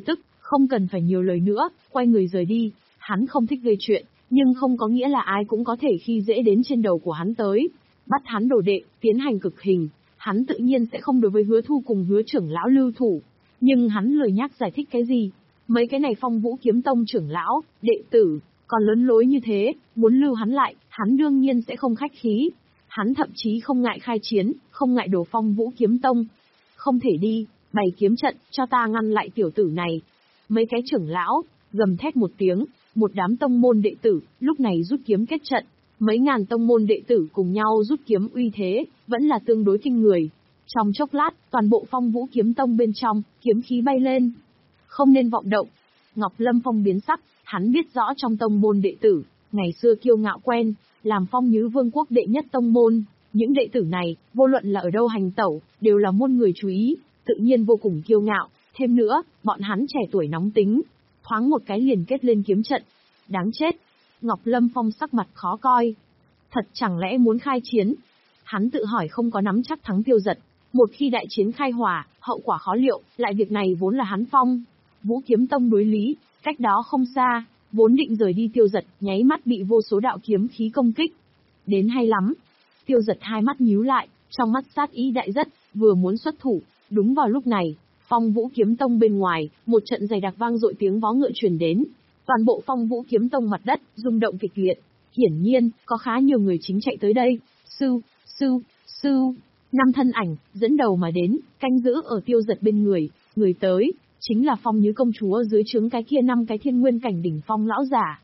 Không cần phải nhiều lời nữa, quay người rời đi. Hắn không thích gây chuyện, nhưng không có nghĩa là ai cũng có thể khi dễ đến trên đầu của hắn tới. Bắt hắn đồ đệ, tiến hành cực hình. Hắn tự nhiên sẽ không đối với Hứa Thu cùng Hứa trưởng lão lưu thủ. Nhưng hắn lười nhác giải thích cái gì. Mấy cái này Phong Vũ Kiếm Tông trưởng lão, đệ tử, còn lớn lối như thế, muốn lưu hắn lại, hắn đương nhiên sẽ không khách khí. Hắn thậm chí không ngại khai chiến, không ngại đổ Phong Vũ Kiếm Tông. Không thể đi, bày kiếm trận, cho ta ngăn lại tiểu tử này. Mấy cái trưởng lão, gầm thét một tiếng, một đám tông môn đệ tử, lúc này rút kiếm kết trận. Mấy ngàn tông môn đệ tử cùng nhau rút kiếm uy thế, vẫn là tương đối kinh người. Trong chốc lát, toàn bộ Phong Vũ Kiếm Tông bên trong, kiếm khí bay lên. Không nên vọng động. Ngọc Lâm Phong biến sắc, hắn biết rõ trong tông môn đệ tử, ngày xưa kiêu ngạo quen, làm Phong Nhứ Vương quốc đệ nhất tông môn. Những đệ tử này, vô luận là ở đâu hành tẩu, đều là muôn người chú ý, tự nhiên vô cùng kiêu ngạo. Thêm nữa, bọn hắn trẻ tuổi nóng tính, thoáng một cái liền kết lên kiếm trận. Đáng chết. Ngọc Lâm Phong sắc mặt khó coi. Thật chẳng lẽ muốn khai chiến? Hắn tự hỏi không có nắm chắc thắng Tiêu Dật. Một khi đại chiến khai hỏa, hậu quả khó liệu, lại việc này vốn là hắn Phong Vũ Kiếm Tông đối lý, cách đó không xa, vốn định rời đi Tiêu Dật, nháy mắt bị vô số đạo kiếm khí công kích. Đến hay lắm. Tiêu Dật hai mắt nhíu lại, trong mắt sát ý đại rất, vừa muốn xuất thủ. Đúng vào lúc này, Phong Vũ Kiếm Tông bên ngoài, một trận dày đặc vang dội tiếng vó ngựa truyền đến. Toàn bộ Phong Vũ Kiếm Tông mặt đất rung động kịch liệt. Hiển nhiên, có khá nhiều người chính chạy tới đây. Sư, sư, sư. Năm thân ảnh, dẫn đầu mà đến, canh giữ ở Tiêu Dật bên người. Người tới, chính là Phong Nhứ công chúa dưới trướng cái kia năm cái thiên nguyên cảnh đỉnh phong lão giả.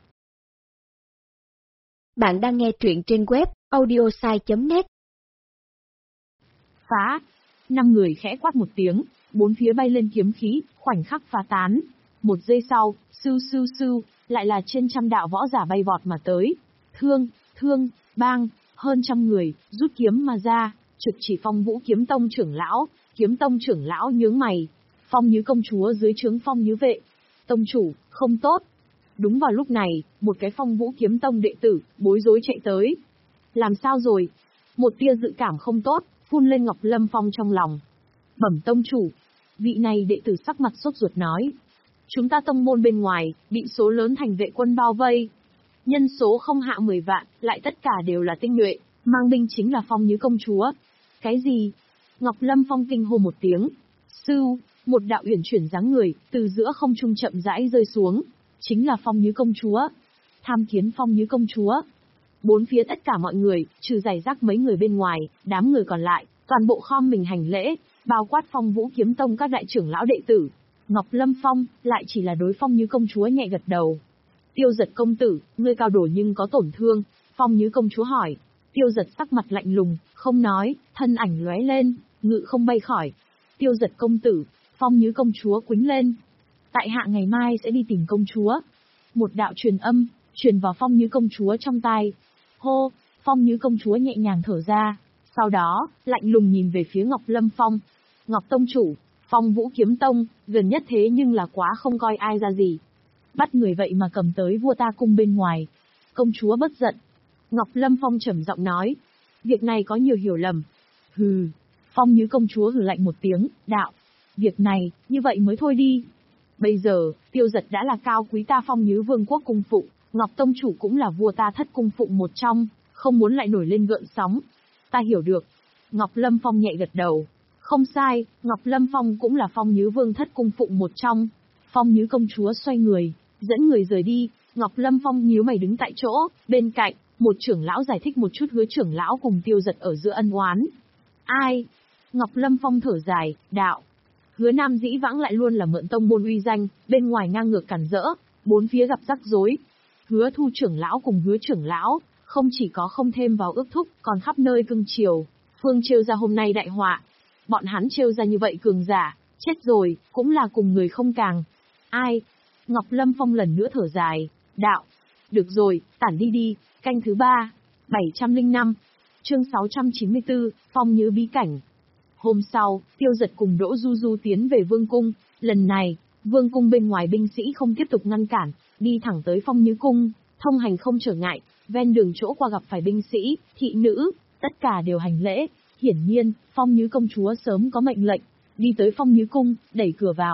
Bạn đang nghe truyện trên web audiosai chấm net. Phá. Năm người khẽ quát một tiếng, bốn phía bay lên kiếm khí, khoảnh khắc phá tán. Một giây sau, sư sư sư, lại là trên trăm đạo võ giả bay vọt mà tới. Thương, thương, bang, hơn trăm người, rút kiếm mà ra, trực chỉ Phong Vũ Kiếm Tông trưởng lão. Kiếm Tông trưởng lão nhướng mày. Phong Nhứ công chúa dưới trướng Phong Nhứ vệ. Tông chủ, không tốt. Đúng vào lúc này, một cái Phong Vũ Kiếm Tông đệ tử, bối rối chạy tới. Làm sao rồi? Một tia dự cảm không tốt, phun lên Ngọc Lâm Phong trong lòng. Bẩm tông chủ. Vị này đệ tử sắc mặt sốt ruột nói. Chúng ta tông môn bên ngoài, bị số lớn thành vệ quân bao vây. Nhân số không hạ mười vạn, lại tất cả đều là tinh nhuệ, mang binh chính là Phong Nhứ công chúa. Cái gì? Ngọc Lâm Phong kinh hô một tiếng. Sư, một đạo uyển chuyển dáng người, từ giữa không trung chậm rãi rơi xuống. Chính là Phong Nhứ công chúa. Tham kiến Phong Nhứ công chúa. Bốn phía tất cả mọi người, trừ giải rác mấy người bên ngoài, đám người còn lại, toàn bộ khom mình hành lễ, bao quát Phong Vũ Kiếm Tông các đại trưởng lão đệ tử. Ngọc Lâm Phong, lại chỉ là đối Phong Nhứ công chúa nhẹ gật đầu. Tiêu Dật công tử, ngươi cao đổ nhưng có tổn thương, Phong Nhứ công chúa hỏi. Tiêu Dật sắc mặt lạnh lùng, không nói, thân ảnh lóe lên, ngự không bay khỏi. Tiêu Dật công tử, Phong Nhứ công chúa quýnh lên. Tại hạ ngày mai sẽ đi tìm công chúa. Một đạo truyền âm, truyền vào Phong Nhứ công chúa trong tai. Hô, Phong Nhứ công chúa nhẹ nhàng thở ra, sau đó, lạnh lùng nhìn về phía Ngọc Lâm Phong. Ngọc tông chủ, Phong Vũ Kiếm Tông, gần nhất thế nhưng là quá không coi ai ra gì. Bắt người vậy mà cầm tới vua ta cung bên ngoài. Công chúa bất giận. Ngọc Lâm Phong trầm giọng nói. Việc này có nhiều hiểu lầm. Hừ. Phong Nhứ công chúa hừ lạnh một tiếng, đạo. Việc này, như vậy mới thôi đi. Bây giờ, Tiêu Dật đã là cao quý ta Phong Nhứ Vương quốc cung phụ, Ngọc tông chủ cũng là vua ta thất cung phụ một trong, không muốn lại nổi lên gợn sóng. Ta hiểu được. Ngọc Lâm Phong nhẹ gật đầu. Không sai, Ngọc Lâm Phong cũng là Phong Nhứ Vương thất cung phụ một trong. Phong Nhứ công chúa xoay người, dẫn người rời đi. Ngọc Lâm Phong nhíu mày đứng tại chỗ, bên cạnh, một trưởng lão giải thích một chút Hứa trưởng lão cùng Tiêu Dật ở giữa ân oán. Ai? Ngọc Lâm Phong thở dài, đạo. Hứa Nam dĩ vãng lại luôn là mượn tông môn uy danh, bên ngoài ngang ngược cản rỡ, bốn phía gặp rắc rối. Hứa Thu trưởng lão cùng Hứa trưởng lão, không chỉ có không thêm vào ước thúc, còn khắp nơi cưng chiều. Phương trêu ra hôm nay đại họa. Bọn hắn trêu ra như vậy cường giả, chết rồi, cũng là cùng người không càng. Ai? Ngọc Lâm Phong lần nữa thở dài, đạo. Được rồi, tản đi đi, canh thứ ba, bảy trăm lẻ năm, chương sáu trăm chín mươi tư, Phong Nhứ bí cảnh. Hôm sau, Tiêu Dật cùng Đỗ Du Du tiến về Vương cung, lần này, Vương cung bên ngoài binh sĩ không tiếp tục ngăn cản, đi thẳng tới Phong Nhứ cung, thông hành không trở ngại, ven đường chỗ qua gặp phải binh sĩ, thị nữ, tất cả đều hành lễ. Hiển nhiên, Phong Nhứ công chúa sớm có mệnh lệnh, đi tới Phong Nhứ cung, đẩy cửa vào.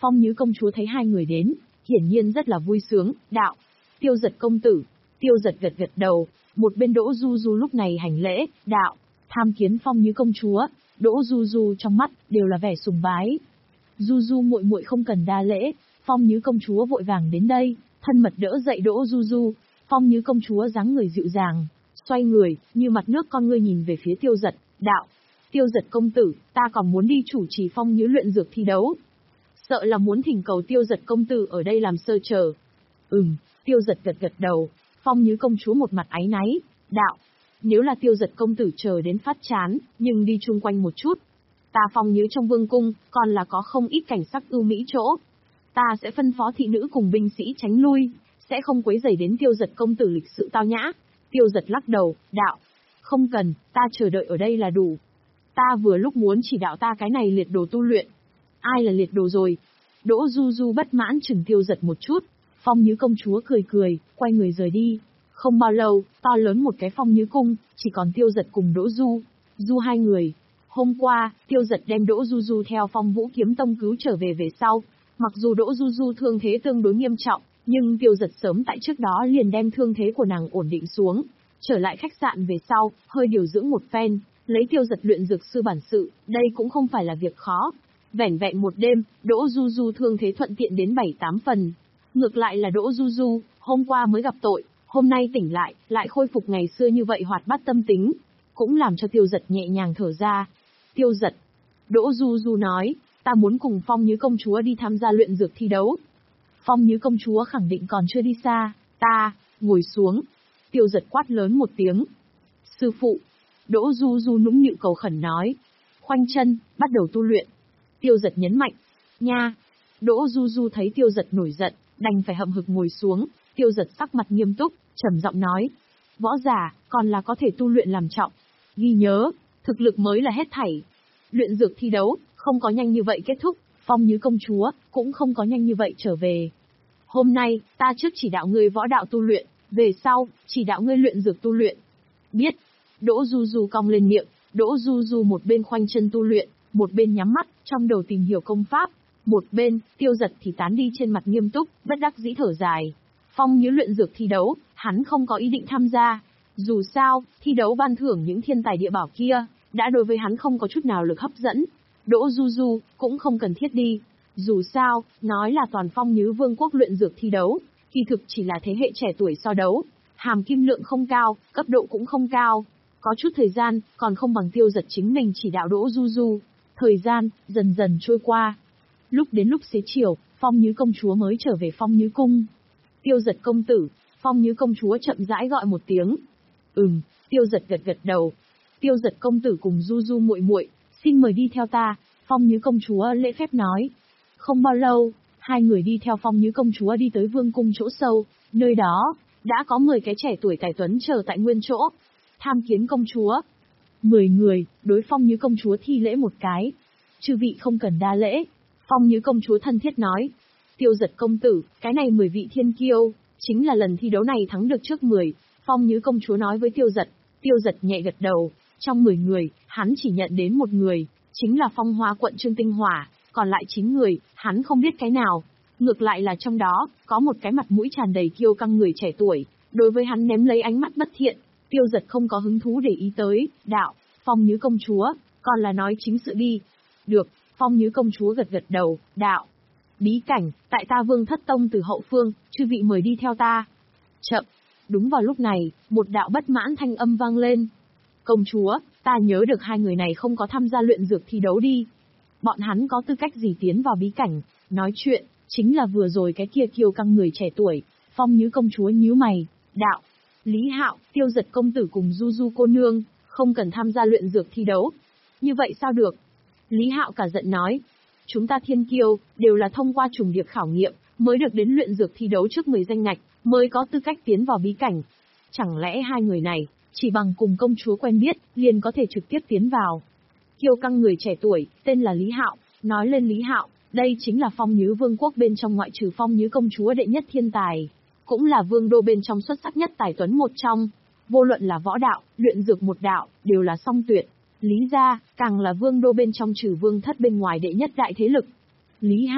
Phong Nhứ công chúa thấy hai người đến, hiển nhiên rất là vui sướng, đạo. Tiêu Giật công tử. Tiêu Giật gật gật đầu, một bên Đỗ Du Du lúc này hành lễ, đạo. Tham kiến Phong Nhứ công chúa. Đỗ Du Du trong mắt đều là vẻ sùng bái. Du Du muội muội không cần đa lễ, Phong Nhứ công chúa vội vàng đến đây, thân mật đỡ dậy Đỗ Du Du. Phong Nhứ công chúa dáng người dịu dàng, xoay người, như mặt nước con ngươi nhìn về phía Tiêu Giật, đạo. Tiêu Giật công tử, ta còn muốn đi chủ trì Phong Nhứ luyện dược thi đấu. Sợ là muốn thỉnh cầu Tiêu Giật công tử ở đây làm sơ chờ. Ừm, Tiêu Giật gật gật đầu, Phong Nhứ công chúa một mặt áy náy, đạo. Nếu là Tiêu Giật công tử chờ đến phát chán, nhưng đi chung quanh một chút. Ta Phong Nhứ trong vương cung, còn là có không ít cảnh sắc ưu mỹ chỗ. Ta sẽ phân phó thị nữ cùng binh sĩ tránh lui, sẽ không quấy rầy đến Tiêu Giật công tử lịch sự tao nhã. Tiêu Giật lắc đầu, đạo. Không cần, ta chờ đợi ở đây là đủ. Ta vừa lúc muốn chỉ đạo ta cái này liệt đồ tu luyện. Ai là liệt đồ rồi? Đỗ Du Du bất mãn chừng Tiêu Giật một chút. Phong Nhứ công chúa cười cười, quay người rời đi. Không bao lâu, to lớn một cái Phong Nhứ cung, chỉ còn Tiêu Giật cùng Đỗ Du. Du hai người. Hôm qua, Tiêu Giật đem Đỗ Du Du theo Phong Vũ Kiếm Tông cứu trở về về sau. Mặc dù Đỗ Du Du thương thế tương đối nghiêm trọng, nhưng Tiêu Giật sớm tại trước đó liền đem thương thế của nàng ổn định xuống. Trở lại khách sạn về sau, hơi điều dưỡng một phen, lấy Tiêu Giật luyện dược sư bản sự, đây cũng không phải là việc khó. Vẻn vẹn một đêm, Đỗ Du Du thương thế thuận tiện đến bảy tám phần. Ngược lại là Đỗ Du Du, hôm qua mới gặp tội, hôm nay tỉnh lại, lại khôi phục ngày xưa như vậy hoạt bát tâm tính. Cũng làm cho Tiêu Giật nhẹ nhàng thở ra. Tiêu Giật. Đỗ Du Du nói, ta muốn cùng Phong Nhứ công chúa đi tham gia luyện dược thi đấu. Phong Nhứ công chúa khẳng định còn chưa đi xa, ta, ngồi xuống. Tiêu Giật quát lớn một tiếng. Sư phụ. Đỗ Du Du nũng nịu cầu khẩn nói. Khoanh chân, bắt đầu tu luyện. Tiêu Giật nhấn mạnh. Nha. Đỗ Du Du thấy Tiêu Giật nổi giận, đành phải hậm hực ngồi xuống. Tiêu Giật sắc mặt nghiêm túc, trầm giọng nói. Võ giả, còn là có thể tu luyện làm trọng. Ghi nhớ, thực lực mới là hết thảy. Luyện dược thi đấu, không có nhanh như vậy kết thúc, Phong Nhứ công chúa, cũng không có nhanh như vậy trở về. Hôm nay, ta trước chỉ đạo ngươi võ đạo tu luyện, về sau, chỉ đạo ngươi luyện dược tu luyện. Biết. Đỗ Du Du cong lên miệng, Đỗ Du Du một bên khoanh chân tu luyện, một bên nhắm mắt, trong đầu tìm hiểu công pháp. Một bên, Tiêu Giật thì tán đi trên mặt nghiêm túc, bất đắc dĩ thở dài. Phong Nhứ luyện dược thi đấu, hắn không có ý định tham gia. Dù sao, thi đấu ban thưởng những thiên tài địa bảo kia, đã đối với hắn không có chút nào lực hấp dẫn. Đỗ Du Du, cũng không cần thiết đi. Dù sao, nói là toàn Phong Nhứ vương quốc luyện dược thi đấu, kỳ thực chỉ là thế hệ trẻ tuổi so đấu. Hàm kim lượng không cao, cấp độ cũng không cao. Có chút thời gian, còn không bằng Tiêu Giật chính mình chỉ đạo Đỗ Du Du. Thời gian, dần dần trôi qua. Lúc đến lúc xế chiều, Phong Nhứ công chúa mới trở về Phong Nhứ cung. Tiêu Giật công tử, Phong Nhứ công chúa chậm rãi gọi một tiếng. Ừm, Tiêu Giật gật gật đầu. Tiêu Giật công tử cùng Du Du muội muội, xin mời đi theo ta, Phong Nhứ công chúa lễ phép nói. Không bao lâu, hai người đi theo Phong Nhứ công chúa đi tới vương cung chỗ sâu, nơi đó, đã có mười cái trẻ tuổi tài tuấn chờ tại nguyên chỗ. Tham kiến công chúa. Mười người, đối Phong Nhứ công chúa thi lễ một cái. Chư vị không cần đa lễ. Phong Nhứ công chúa thân thiết nói. Tiêu Giật công tử, cái này mười vị thiên kiêu, chính là lần thi đấu này thắng được trước mười. Phong Nhứ công chúa nói với Tiêu Giật. Tiêu Giật nhẹ gật đầu. Trong mười người, hắn chỉ nhận đến một người, chính là Phong Hoa quận Trương Tinh Hỏa, còn lại chín người, hắn không biết cái nào. Ngược lại là trong đó, có một cái mặt mũi tràn đầy kiêu căng người trẻ tuổi, đối với hắn ném lấy ánh mắt bất thiện. Tiêu Giật không có hứng thú để ý tới, đạo, Phong Nhứ công chúa, còn là nói chính sự đi. Được, Phong Nhứ công chúa gật gật đầu, đạo. Bí cảnh, tại ta Vương Thất Tông từ hậu phương, chư vị mời đi theo ta. Chậm. Đúng vào lúc này, một đạo bất mãn thanh âm vang lên. Công chúa, ta nhớ được hai người này không có tham gia luyện dược thi đấu đi. Bọn hắn có tư cách gì tiến vào bí cảnh, nói chuyện, chính là vừa rồi cái kia kiêu căng người trẻ tuổi. Phong Nhứ công chúa nhíu mày, đạo. Lý Hạo, Tiêu Giật công tử cùng Du Du cô nương, không cần tham gia luyện dược thi đấu. Như vậy sao được? Lý Hạo cả giận nói. Chúng ta thiên kiêu, đều là thông qua trùng điệp khảo nghiệm, mới được đến luyện dược thi đấu trước mười danh ngạch, mới có tư cách tiến vào bí cảnh. Chẳng lẽ hai người này, chỉ bằng cùng công chúa quen biết, liền có thể trực tiếp tiến vào? Kiêu căng người trẻ tuổi, tên là Lý Hạo, nói lên Lý Hạo, đây chính là Phong Nhứ vương quốc bên trong ngoại trừ Phong Nhứ công chúa đệ nhất thiên tài, cũng là vương đô bên trong xuất sắc nhất tài tuấn một trong. Vô luận là võ đạo, luyện dược một đạo, đều là song tuyệt. Lý gia, càng là vương đô bên trong trừ Vương Thất bên ngoài đệ nhất đại thế lực. Lý Hạo,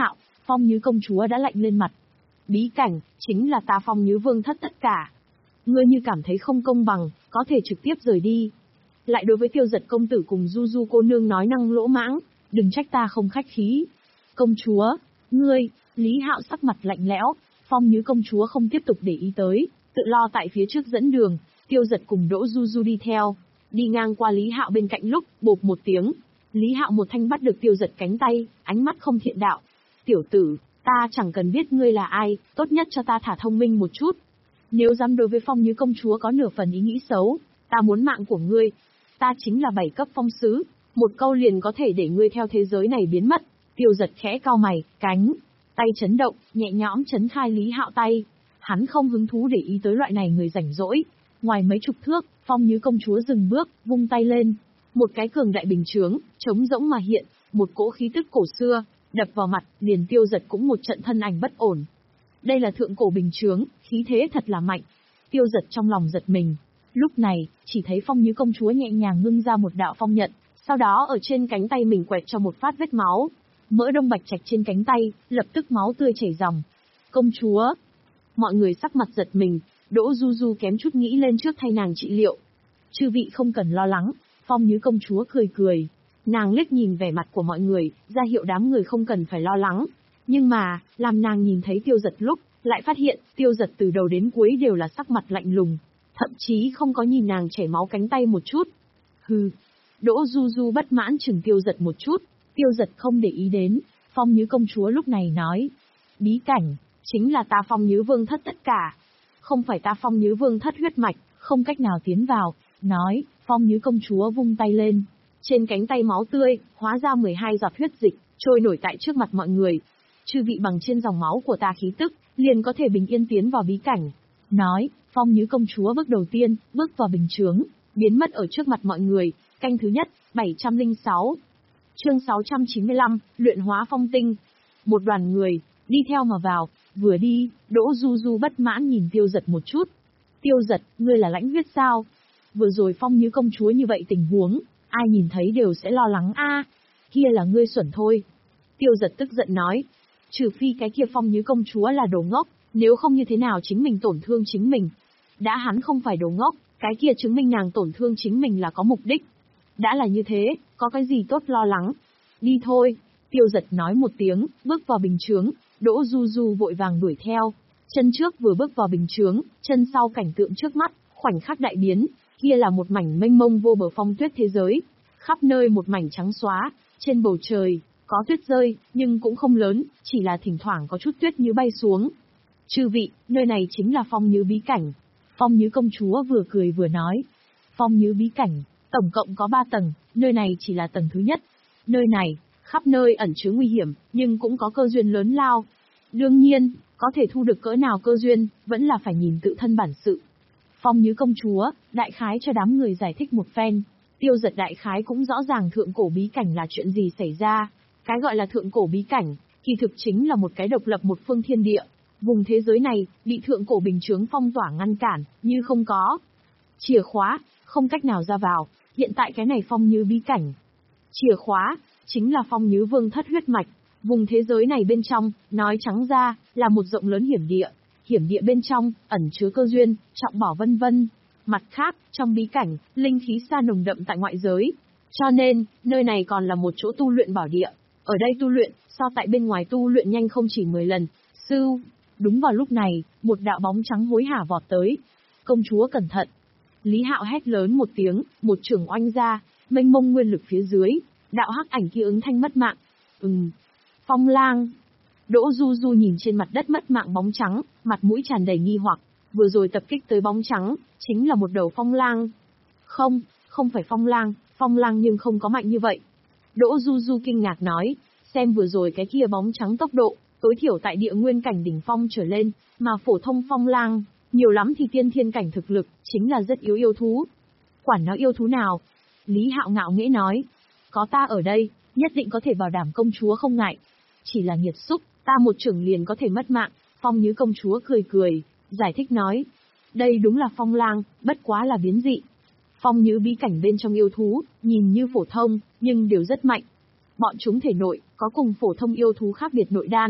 Phong Nhứ công chúa đã lạnh lên mặt. Bí cảnh, chính là ta Phong Nhứ vương thất tất cả. Ngươi như cảm thấy không công bằng, có thể trực tiếp rời đi. Lại đối với Tiêu Giật công tử cùng Du Du cô nương nói năng lỗ mãng, đừng trách ta không khách khí. Công chúa, ngươi, Lý Hạo sắc mặt lạnh lẽo, Phong Nhứ công chúa không tiếp tục để ý tới, tự lo tại phía trước dẫn đường, Tiêu Giật cùng Đỗ Du Du đi theo. Đi ngang qua Lý Hạo bên cạnh lúc, bộp một tiếng, Lý Hạo một thanh bắt được Tiêu Giật cánh tay, ánh mắt không thiện đạo. Tiểu tử, ta chẳng cần biết ngươi là ai, tốt nhất cho ta thả thông minh một chút. Nếu dám đối với Phong Nhứ công chúa có nửa phần ý nghĩ xấu, ta muốn mạng của ngươi. Ta chính là bảy cấp phong sứ, một câu liền có thể để ngươi theo thế giới này biến mất. Tiêu Giật khẽ cau mày, cánh tay chấn động, nhẹ nhõm chấn khai Lý Hạo tay. Hắn không hứng thú để ý tới loại này người rảnh rỗi. Ngoài mấy chục thước, Phong Nhứ công chúa dừng bước, vung tay lên. Một cái cường đại bình chướng, trống rỗng mà hiện, một cỗ khí tức cổ xưa, đập vào mặt, liền Tiêu Giật cũng một trận thân ảnh bất ổn. Đây là thượng cổ bình chướng, khí thế thật là mạnh. Tiêu Giật trong lòng giật mình. Lúc này, chỉ thấy Phong Nhứ công chúa nhẹ nhàng ngưng ra một đạo phong nhận, sau đó ở trên cánh tay mình quẹt cho một phát vết máu. Mỡ đông bạch trạch trên cánh tay, lập tức máu tươi chảy ròng. Công chúa! Mọi người sắc mặt giật mình, Đỗ Du Du kém chút nghĩ lên trước thay nàng trị liệu. Chư vị không cần lo lắng, Phong Nhứ công chúa cười cười. Nàng liếc nhìn vẻ mặt của mọi người, ra hiệu đám người không cần phải lo lắng. Nhưng mà, làm nàng nhìn thấy Tiêu Giật lúc, lại phát hiện, Tiêu Giật từ đầu đến cuối đều là sắc mặt lạnh lùng. Thậm chí không có nhìn nàng chảy máu cánh tay một chút. Hừ. Đỗ Du Du bất mãn chừng Tiêu Giật một chút. Tiêu Giật không để ý đến. Phong Nhứ công chúa lúc này nói. Bí cảnh, chính là ta Phong Nhứ vương thất tất cả. Không phải ta Phong Nhứ vương thất huyết mạch, không cách nào tiến vào. Nói, Phong Nhứ công chúa vung tay lên. Trên cánh tay máu tươi, hóa ra mười hai giọt huyết dịch, trôi nổi tại trước mặt mọi người. Chư vị bằng trên dòng máu của ta khí tức, liền có thể bình yên tiến vào bí cảnh. Nói, Phong Nhứ công chúa bước đầu tiên, bước vào bình chướng, biến mất ở trước mặt mọi người. Canh thứ nhất, bảy trăm lẻ sáu. Chương sáu trăm chín mươi lăm, luyện hóa phong tinh. Một đoàn người, đi theo mà vào, vừa đi, Đỗ Du Du bất mãn nhìn Tiêu Giật một chút. Tiêu Giật, ngươi là lãnh huyết sao? Vừa rồi Phong Nhứ công chúa như vậy tình huống, ai nhìn thấy đều sẽ lo lắng a. À, kia là ngươi xuẩn thôi. Tiêu Giật tức giận nói. Trừ phi cái kia Phong Nhứ công chúa là đồ ngốc, nếu không như thế nào chính mình tổn thương chính mình. Đã hắn không phải đồ ngốc, cái kia chứng minh nàng tổn thương chính mình là có mục đích. Đã là như thế, có cái gì tốt lo lắng. Đi thôi, Tiêu Giật nói một tiếng, bước vào bình chướng, Đỗ Du Du vội vàng đuổi theo. Chân trước vừa bước vào bình chướng, chân sau cảnh tượng trước mắt, khoảnh khắc đại biến, kia là một mảnh mênh mông vô bờ phong tuyết thế giới. Khắp nơi một mảnh trắng xóa, trên bầu trời, có tuyết rơi, nhưng cũng không lớn, chỉ là thỉnh thoảng có chút tuyết như bay xuống. Chư vị, nơi này chính là Phong Nhứ bí cảnh. Phong Nhứ công chúa vừa cười vừa nói. Phong Nhứ bí cảnh, tổng cộng có ba tầng, nơi này chỉ là tầng thứ nhất. Nơi này, khắp nơi ẩn chứa nguy hiểm, nhưng cũng có cơ duyên lớn lao. Đương nhiên, có thể thu được cỡ nào cơ duyên, vẫn là phải nhìn tự thân bản sự. Phong Nhứ công chúa, đại khái cho đám người giải thích một phen. Tiêu Giật đại khái cũng rõ ràng thượng cổ bí cảnh là chuyện gì xảy ra. Cái gọi là thượng cổ bí cảnh, kỳ thực chính là một cái độc lập một phương thiên địa. Vùng thế giới này, bị thượng cổ bình chướng phong tỏa ngăn cản, như không có chìa khóa, không cách nào ra vào. Hiện tại cái này Phong Nhứ bí cảnh, chìa khóa, chính là Phong Nhứ vương thất huyết mạch. Vùng thế giới này bên trong, nói trắng ra, là một rộng lớn hiểm địa. Hiểm địa bên trong, ẩn chứa cơ duyên, trọng bảo vân vân. Mặt khác, trong bí cảnh, linh khí xa nồng đậm tại ngoại giới. Cho nên, nơi này còn là một chỗ tu luyện bảo địa. Ở đây tu luyện, so tại bên ngoài tu luyện nhanh không chỉ mười lần. Sư, đúng vào lúc này, một đạo bóng trắng hối hả vọt tới. Công chúa cẩn thận. Lý Hạo hét lớn một tiếng, một trường oanh ra, mênh mông nguyên lực phía dưới. Đạo hắc ảnh kia ứng thanh mất mạng. Ừm. Phong lang. Đỗ Du Du nhìn trên mặt đất mất mạng bóng trắng, mặt mũi tràn đầy nghi hoặc. Vừa rồi tập kích tới bóng trắng, chính là một đầu phong lang. Không, không phải phong lang, phong lang nhưng không có mạnh như vậy. Đỗ Du Du kinh ngạc nói, xem vừa rồi cái kia bóng trắng tốc độ, tối thiểu tại địa nguyên cảnh đỉnh phong trở lên, mà phổ thông phong lang, nhiều lắm thì tiên thiên cảnh thực lực, chính là rất yếu yêu thú. Quản nó yêu thú nào? Lý Hạo ngạo nghễ nói, có ta ở đây, nhất định có thể bảo đảm công chúa không ngại. Chỉ là nghiệt xúc, ta một trưởng liền có thể mất mạng. Phong Nhứ công chúa cười cười, giải thích nói, đây đúng là phong lang, bất quá là biến dị. Phong Nhứ bí cảnh bên trong yêu thú, nhìn như phổ thông, nhưng đều rất mạnh. Bọn chúng thể nội, có cùng phổ thông yêu thú khác biệt nội đan,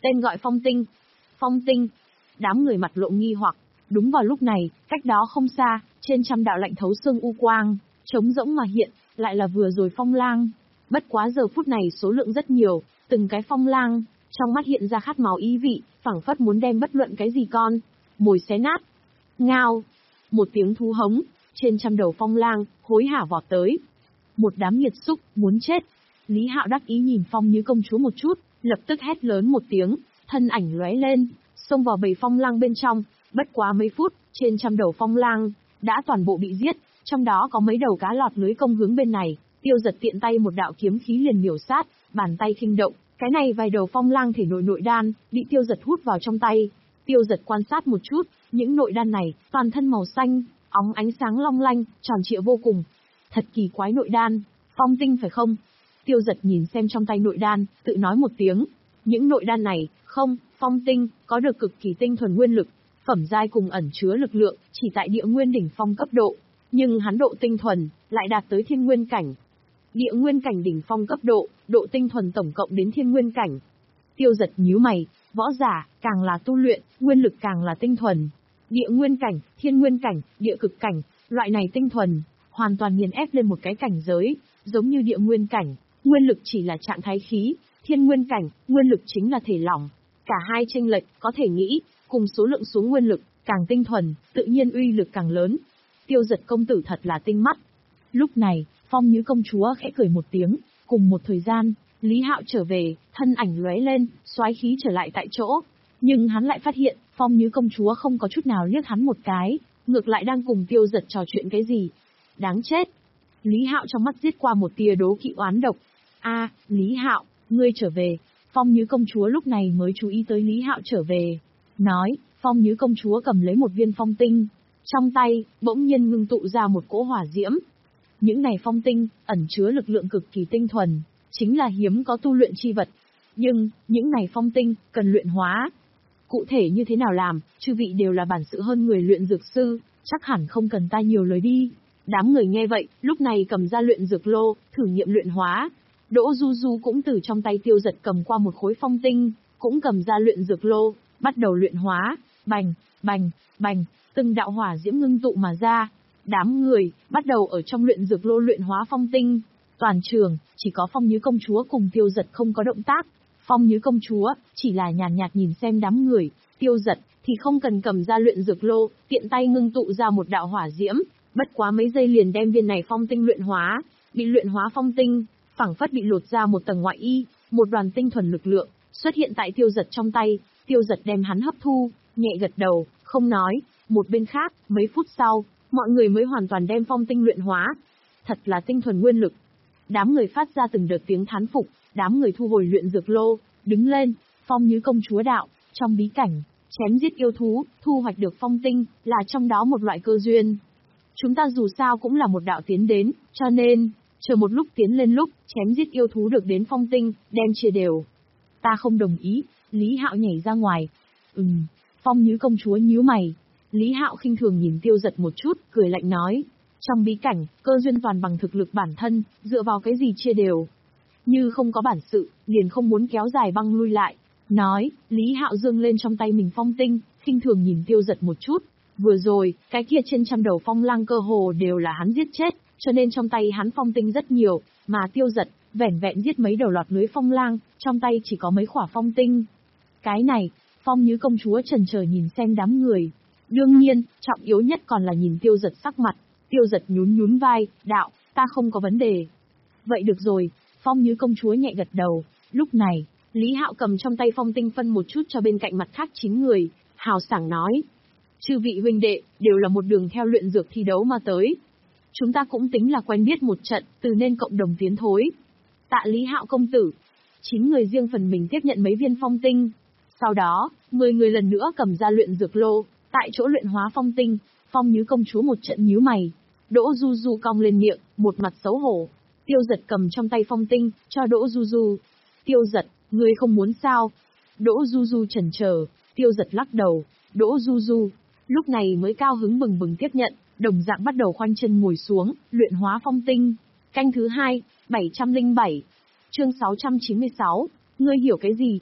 tên gọi phong tinh. Phong tinh. Đám người mặt lộ nghi hoặc. Đúng vào lúc này, cách đó không xa, trên trăm đạo lạnh thấu xương u quang, trống rỗng mà hiện, lại là vừa rồi phong lang. Bất quá giờ phút này số lượng rất nhiều, từng cái phong lang, trong mắt hiện ra khát máu ý vị, phảng phất muốn đem bất luận cái gì con, mồi xé nát. Ngao. Một tiếng thú hống, trên trăm đầu phong lang, hối hả vọt tới. Một đám nhiệt xúc, muốn chết. Lý Hạo đắc ý nhìn Phong Như công chúa một chút, lập tức hét lớn một tiếng, thân ảnh lóe lên, xông vào bầy phong lang bên trong. Bất quá mấy phút, trên trăm đầu phong lang đã toàn bộ bị giết, trong đó có mấy đầu cá lọt lưới công hướng bên này. Tiêu Giật tiện tay một đạo kiếm khí liền miểu sát, bàn tay khinh động, cái này vài đầu phong lang thể nội nội đan bị Tiêu Giật hút vào trong tay. Tiêu Giật quan sát một chút, những nội đan này toàn thân màu xanh, óng ánh sáng long lanh, tròn trịa vô cùng. Thật kỳ quái nội đan, phong tinh phải không? Tiêu Giật nhìn xem trong tay nội đan, tự nói một tiếng. Những nội đan này, không, phong tinh, có được cực kỳ tinh thuần nguyên lực, phẩm giai cùng ẩn chứa lực lượng, chỉ tại địa nguyên đỉnh phong cấp độ, nhưng hắn độ tinh thuần lại đạt tới thiên nguyên cảnh. Địa nguyên cảnh đỉnh phong cấp độ, độ tinh thuần tổng cộng đến thiên nguyên cảnh. Tiêu Giật nhíu mày, võ giả càng là tu luyện, nguyên lực càng là tinh thuần. Địa nguyên cảnh, thiên nguyên cảnh, địa cực cảnh, loại này tinh thuần, hoàn toàn nghiền ép lên một cái cảnh giới, giống như địa nguyên cảnh, nguyên lực chỉ là trạng thái khí, thiên nguyên cảnh, nguyên lực chính là thể lỏng. Cả hai chênh lệch, có thể nghĩ, cùng số lượng xuống nguyên lực, càng tinh thuần, tự nhiên uy lực càng lớn. Tiêu Giật công tử thật là tinh mắt. Lúc này, Phong Như công chúa khẽ cười một tiếng, cùng một thời gian, Lý Hạo trở về, thân ảnh lóe lên, xoáy khí trở lại tại chỗ. Nhưng hắn lại phát hiện, Phong Như công chúa không có chút nào liếc hắn một cái, ngược lại đang cùng Tiêu Giật trò chuyện cái gì. Đáng chết. Lý Hạo trong mắt giết qua một tia đố kỵ oán độc. A, Lý Hạo, ngươi trở về. Phong Như công chúa lúc này mới chú ý tới Lý Hạo trở về. Nói, Phong Như công chúa cầm lấy một viên phong tinh. Trong tay, bỗng nhiên ngưng tụ ra một cỗ hỏa diễm. Những này phong tinh, ẩn chứa lực lượng cực kỳ tinh thuần, chính là hiếm có tu luyện chi vật. Nhưng, những này phong tinh, cần luyện hóa. Cụ thể như thế nào làm, chư vị đều là bản sự hơn người luyện dược sư, chắc hẳn không cần ta nhiều lời đi. Đám người nghe vậy, lúc này cầm ra luyện dược lô, thử nghiệm luyện hóa. Đỗ Du Du cũng từ trong tay Tiêu Giật cầm qua một khối phong tinh, cũng cầm ra luyện dược lô, bắt đầu luyện hóa. Bành, bành, bành, từng đạo hỏa diễm ngưng tụ mà ra. Đám người, bắt đầu ở trong luyện dược lô luyện hóa phong tinh. Toàn trường, chỉ có Phong Như công chúa cùng Tiêu Giật không có động tác. Phong Như công chúa, chỉ là nhàn nhạt, nhạt nhìn xem đám người, Tiêu Giật, thì không cần cầm ra luyện dược lô, tiện tay ngưng tụ ra một đạo hỏa diễm, bất quá mấy giây liền đem viên này phong tinh luyện hóa, bị luyện hóa phong tinh, phảng phất bị lột ra một tầng ngoại y, một đoàn tinh thuần lực lượng, xuất hiện tại Tiêu Giật trong tay, Tiêu Giật đem hắn hấp thu, nhẹ gật đầu, không nói, một bên khác, mấy phút sau, mọi người mới hoàn toàn đem phong tinh luyện hóa, thật là tinh thuần nguyên lực. Đám người phát ra từng đợt tiếng thán phục, đám người thu hồi luyện dược lô, đứng lên, Phong Như công chúa đạo, trong bí cảnh, chém giết yêu thú, thu hoạch được phong tinh, là trong đó một loại cơ duyên. Chúng ta dù sao cũng là một đạo tiến đến, cho nên, chờ một lúc tiến lên lúc, chém giết yêu thú được đến phong tinh, đem chia đều. Ta không đồng ý, Lý Hạo nhảy ra ngoài. Ừm, Phong Như công chúa nhíu mày. Lý Hạo khinh thường nhìn Tiêu Giật một chút, cười lạnh nói. Trong bí cảnh, cơ duyên toàn bằng thực lực bản thân, dựa vào cái gì chia đều. Như không có bản sự, liền không muốn kéo dài băng lui lại. Nói, Lý Hạo dương lên trong tay mình phong tinh, khinh thường nhìn Tiêu Giật một chút. Vừa rồi, cái kia trên trăm đầu phong lang cơ hồ đều là hắn giết chết, cho nên trong tay hắn phong tinh rất nhiều, mà Tiêu Giật, vẻn vẹn giết mấy đầu lọt lưới phong lang, trong tay chỉ có mấy khỏa phong tinh. Cái này, Phong Như công chúa chần chờ nhìn xem đám người. Đương nhiên, trọng yếu nhất còn là nhìn Tiêu Giật sắc mặt. Tiêu Giật nhún nhún vai, đạo, ta không có vấn đề. Vậy được rồi, Phong Như công chúa nhẹ gật đầu. Lúc này, Lý Hạo cầm trong tay phong tinh phân một chút cho bên cạnh mặt khác chín người, hào sảng nói. Chư vị huynh đệ, đều là một đường theo luyện dược thi đấu mà tới. Chúng ta cũng tính là quen biết một trận, từ nên cộng đồng tiến thối. Tạ Lý Hạo công tử. Chín người riêng phần mình tiếp nhận mấy viên phong tinh. Sau đó, mười người lần nữa cầm ra luyện dược lô, tại chỗ luyện hóa phong tinh. Phong Như công chúa một trận nhíu mày. Đỗ Du Du cong lên miệng, một mặt xấu hổ. Tiêu Giật cầm trong tay phong tinh, cho Đỗ Du Du. Tiêu Giật, ngươi không muốn sao? Đỗ Du Du chần chờ, Tiêu Giật lắc đầu. Đỗ Du Du, lúc này mới cao hứng bừng bừng tiếp nhận, đồng dạng bắt đầu khoanh chân ngồi xuống, luyện hóa phong tinh. Canh thứ hai, bảy trăm lẻ bảy. Chương sáu trăm chín mươi sáu, ngươi hiểu cái gì?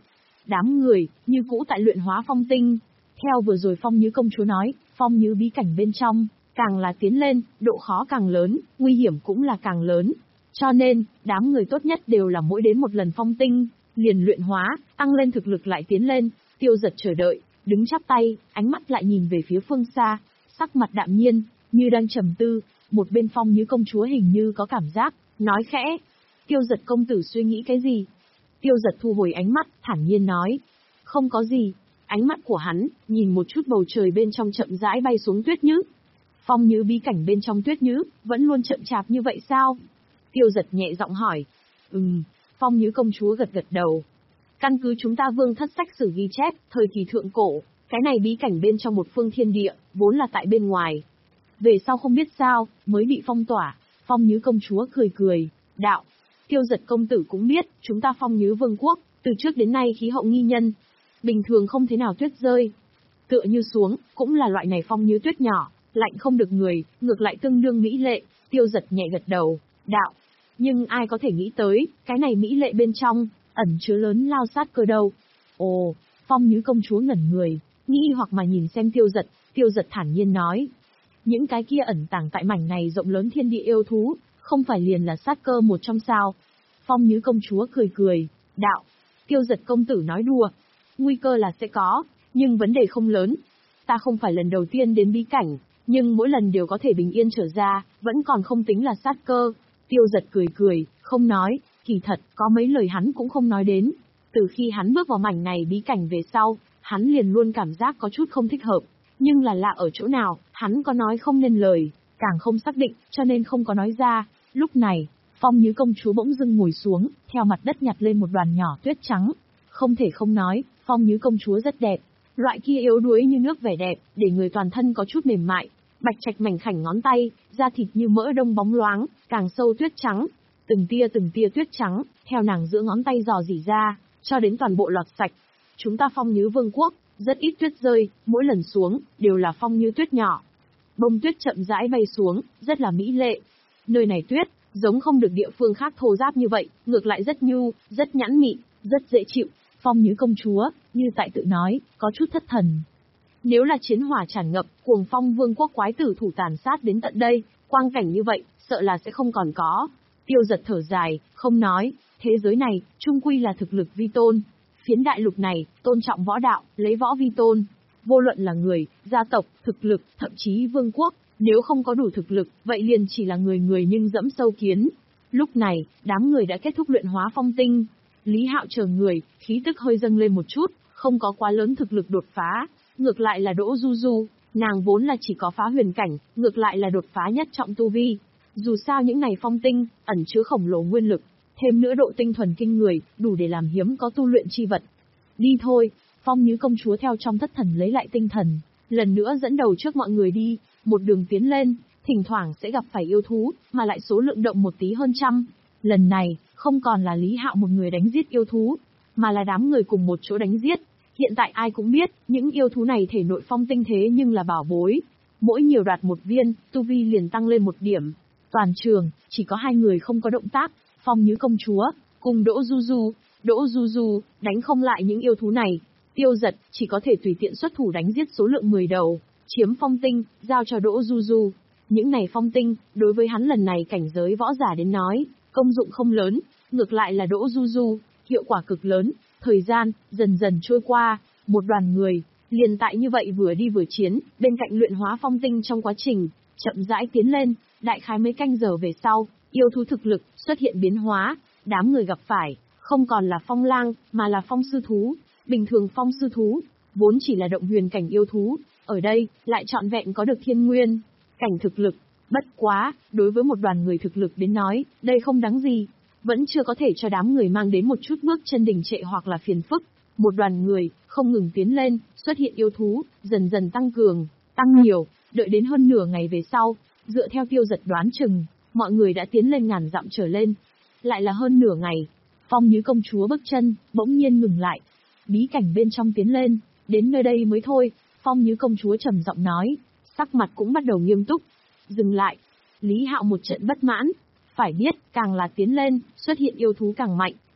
đám người, như cũ tại luyện hóa phong tinh. Theo vừa rồi Phong Nhứ công chúa nói, phong nhứ bí cảnh bên trong, càng là tiến lên, độ khó càng lớn, nguy hiểm cũng là càng lớn. Cho nên, đám người tốt nhất đều là mỗi đến một lần phong tinh, liền luyện hóa, tăng lên thực lực lại tiến lên. Tiêu Giật chờ đợi, đứng chắp tay, ánh mắt lại nhìn về phía phương xa, sắc mặt đạm nhiên, như đang trầm tư. Một bên Phong Nhứ công chúa hình như có cảm giác, nói khẽ. Tiêu Giật công tử suy nghĩ cái gì? Tiêu Giật thu hồi ánh mắt, thản nhiên nói. Không có gì. Ánh mắt của hắn, nhìn một chút bầu trời bên trong chậm rãi bay xuống tuyết nhứ. Phong nhứ bí cảnh bên trong tuyết nhứ, vẫn luôn chậm chạp như vậy sao? Tiêu Giật nhẹ giọng hỏi. Ừm, Phong Nhứ công chúa gật gật đầu. Căn cứ chúng ta vương thất sách sử ghi chép, thời kỳ thượng cổ, cái này bí cảnh bên trong một phương thiên địa, vốn là tại bên ngoài. Về sau không biết sao, mới bị phong tỏa. Phong Nhứ công chúa cười cười, đạo. Tiêu Giật công tử cũng biết, chúng ta Phong Nhứ vương quốc, từ trước đến nay khí hậu nghi nhân. Bình thường không thế nào tuyết rơi. Tựa như xuống, cũng là loại này phong nhứ tuyết nhỏ, lạnh không được người, ngược lại tương đương mỹ lệ. Tiêu Giật nhẹ gật đầu, đạo. Nhưng ai có thể nghĩ tới, cái này mỹ lệ bên trong, ẩn chứa lớn lao sát cơ đâu. Ồ, Phong Nhứ công chúa ngẩn người, nghĩ hoặc mà nhìn xem Tiêu Giật. Tiêu Giật thản nhiên nói. Những cái kia ẩn tàng tại mảnh này rộng lớn thiên địa yêu thú, không phải liền là sát cơ một trong sao. Phong Nhứ công chúa cười cười, đạo. Tiêu Giật công tử nói đùa. Nguy cơ là sẽ có, nhưng vấn đề không lớn. Ta không phải lần đầu tiên đến bí cảnh, nhưng mỗi lần đều có thể bình yên trở ra, vẫn còn không tính là sát cơ. Tiêu Giật cười cười, không nói, kỳ thật, có mấy lời hắn cũng không nói đến. Từ khi hắn bước vào mảnh này bí cảnh về sau, hắn liền luôn cảm giác có chút không thích hợp. Nhưng là lạ ở chỗ nào, hắn có nói không nên lời, càng không xác định, cho nên không có nói ra. Lúc này, Phong Nhứ công chúa bỗng dưng ngồi xuống, theo mặt đất nhặt lên một đoàn nhỏ tuyết trắng. Không thể không nói, Phong Nhứ công chúa rất đẹp. Loại kia yếu đuối như nước vẻ đẹp, để người toàn thân có chút mềm mại, bạch trạch mảnh khảnh ngón tay, da thịt như mỡ đông bóng loáng, càng sâu tuyết trắng. Từng tia từng tia tuyết trắng, theo nàng giữa ngón tay dò dỉ ra, cho đến toàn bộ lọt sạch. Chúng ta Phong Nhứ vương quốc, rất ít tuyết rơi, mỗi lần xuống, đều là phong như tuyết nhỏ. Bông tuyết chậm rãi bay xuống, rất là mỹ lệ. Nơi này tuyết, giống không được địa phương khác thô ráp như vậy, ngược lại rất nhu, rất nhẵn mịn, rất dễ chịu. Phong Nhứ công chúa, như tại tự nói, có chút thất thần. Nếu là chiến hỏa tràn ngập, cuồng phong vương quốc quái tử thủ tàn sát đến tận đây, quang cảnh như vậy, sợ là sẽ không còn có. Tiêu Giật thở dài, không nói, thế giới này, chung quy là thực lực vi tôn. Phiến đại lục này, tôn trọng võ đạo, lấy võ vi tôn. Vô luận là người, gia tộc, thực lực, thậm chí vương quốc, nếu không có đủ thực lực, vậy liền chỉ là người người nhưng dẫm sâu kiến. Lúc này, đám người đã kết thúc luyện hóa phong tinh. Lý Hạo chờ người, khí tức hơi dâng lên một chút, không có quá lớn thực lực đột phá. Ngược lại là Đỗ Du Du, nàng vốn là chỉ có phá huyền cảnh, ngược lại là đột phá nhất trọng tu vi. Dù sao những này phong tinh, ẩn chứa khổng lồ nguyên lực, thêm nữa độ tinh thuần kinh người, đủ để làm hiếm có tu luyện chi vật. Đi thôi, Phong Nhứ công chúa theo trong thất thần lấy lại tinh thần, lần nữa dẫn đầu trước mọi người đi, một đường tiến lên, thỉnh thoảng sẽ gặp phải yêu thú, mà lại số lượng động một tí hơn trăm. Lần này, không còn là Lý Hạo một người đánh giết yêu thú, mà là đám người cùng một chỗ đánh giết. Hiện tại ai cũng biết, những yêu thú này thể nội phong tinh thế nhưng là bảo bối. Mỗi nhiều đoạt một viên, tu vi liền tăng lên một điểm. Toàn trường, chỉ có hai người không có động tác, Phong Nhứ công chúa, cùng Đỗ Du Du. Đỗ Du Du, đánh không lại những yêu thú này. Tiêu Giật, chỉ có thể tùy tiện xuất thủ đánh giết số lượng mười đầu, chiếm phong tinh, giao cho Đỗ Du Du. Những này phong tinh, đối với hắn lần này cảnh giới võ giả đến nói, công dụng không lớn, ngược lại là Đỗ Du Du, hiệu quả cực lớn. Thời gian, dần dần trôi qua, một đoàn người, liền tại như vậy vừa đi vừa chiến, bên cạnh luyện hóa phong tinh trong quá trình, chậm rãi tiến lên, đại khái mấy canh giờ về sau, yêu thú thực lực, xuất hiện biến hóa, đám người gặp phải, không còn là phong lang, mà là phong sư thú. Bình thường phong sư thú, vốn chỉ là động huyền cảnh yêu thú, ở đây, lại trọn vẹn có được thiên nguyên, cảnh thực lực. Bất quá, đối với một đoàn người thực lực đến nói, đây không đáng gì. Vẫn chưa có thể cho đám người mang đến một chút bước chân đình trệ hoặc là phiền phức. Một đoàn người, không ngừng tiến lên, xuất hiện yêu thú, dần dần tăng cường, tăng nhiều, đợi đến hơn nửa ngày về sau, dựa theo Tiêu Giật đoán chừng, mọi người đã tiến lên ngàn dặm trở lên. Lại là hơn nửa ngày, Phong Nhứ công chúa bước chân, bỗng nhiên ngừng lại. Bí cảnh bên trong tiến lên, đến nơi đây mới thôi, Phong Nhứ công chúa trầm giọng nói, sắc mặt cũng bắt đầu nghiêm túc. Dừng lại. Lý Hạo một trận bất mãn. Phải biết, càng là tiến lên, xuất hiện yêu thú càng mạnh,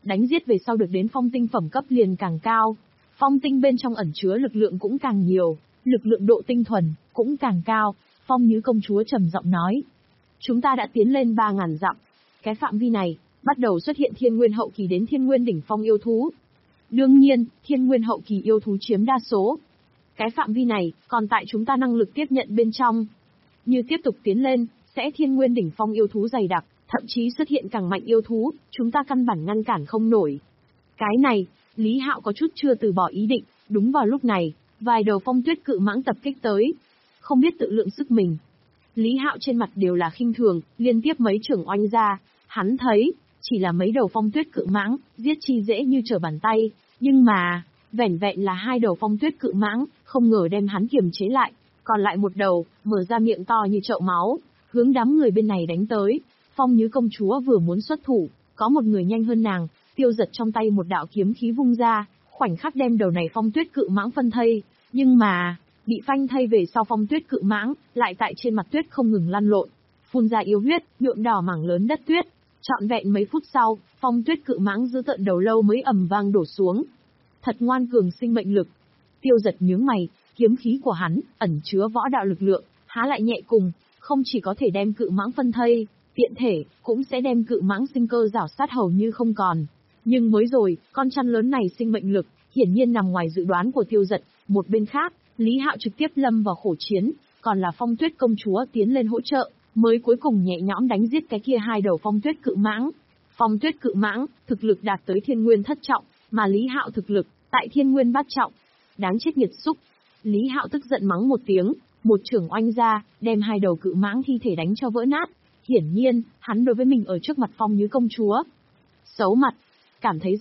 đánh giết về sau được đến phong tinh phẩm cấp liền càng cao. Phong tinh bên trong ẩn chứa lực lượng cũng càng nhiều, lực lượng độ tinh thuần cũng càng cao. Phong Nhứ công chúa trầm giọng nói. Chúng ta đã tiến lên ba ngàn dặm. Cái phạm vi này, bắt đầu xuất hiện thiên nguyên hậu kỳ đến thiên nguyên đỉnh phong yêu thú. Đương nhiên, thiên nguyên hậu kỳ yêu thú chiếm đa số. Cái phạm vi này, còn tại chúng ta năng lực tiếp nhận bên trong. Như tiếp tục tiến lên, sẽ thiên nguyên đỉnh phong yêu thú dày đặc, thậm chí xuất hiện càng mạnh yêu thú, chúng ta căn bản ngăn cản không nổi. Cái này, Lý Hạo có chút chưa từ bỏ ý định, đúng vào lúc này, vài đầu phong tuyết cự mãng tập kích tới. Không biết tự lượng sức mình. Lý Hạo trên mặt đều là khinh thường, liên tiếp mấy trưởng oanh ra, hắn thấy, chỉ là mấy đầu phong tuyết cự mãng, giết chi dễ như trở bàn tay, nhưng mà, vẻn vẹn là hai đầu phong tuyết cự mãng, không ngờ đem hắn kiềm chế lại, còn lại một đầu, mở ra miệng to như chậu máu, hướng đám người bên này đánh tới. Phong Nhứ công chúa vừa muốn xuất thủ, có một người nhanh hơn nàng, Tiêu Giật trong tay một đạo kiếm khí vung ra, khoảnh khắc đem đầu này phong tuyết cự mãng phân thây, nhưng mà, bị phanh thây về sau phong tuyết cự mãng, lại tại trên mặt tuyết không ngừng lăn lộn, phun ra yêu huyết, nhuộm đỏ mảng lớn đất tuyết. Trọn vẹn mấy phút sau, phong tuyết cự mãng giữ tợn đầu lâu mới ầm vang đổ xuống. Thật ngoan cường sinh mệnh lực. Tiêu Giật nhướng mày, kiếm khí của hắn ẩn chứa võ đạo lực lượng, há lại nhẹ cùng, không chỉ có thể đem cự mãng phân thây, tiện thể cũng sẽ đem cự mãng sinh cơ rảo sát hầu như không còn. Nhưng mới rồi, con chăn lớn này sinh mệnh lực, hiển nhiên nằm ngoài dự đoán của Tiêu Giật. Một bên khác, Lý Hạo trực tiếp lâm vào khổ chiến, còn là Phong Tuyết công chúa tiến lên hỗ trợ, mới cuối cùng nhẹ nhõm đánh giết cái kia hai đầu phong tuyết cự mãng. Phong tuyết cự mãng, thực lực đạt tới thiên nguyên thất trọng, mà Lý Hạo thực lực, tại thiên nguyên bát trọng. Đáng chết nghiệt xúc. Lý Hạo tức giận mắng một tiếng, một trưởng oanh ra, đem hai đầu cự mãng thi thể đánh cho vỡ nát. Hiển nhiên, hắn đối với mình ở trước mặt Phong Nhứ công chúa xấu mặt, cảm thấy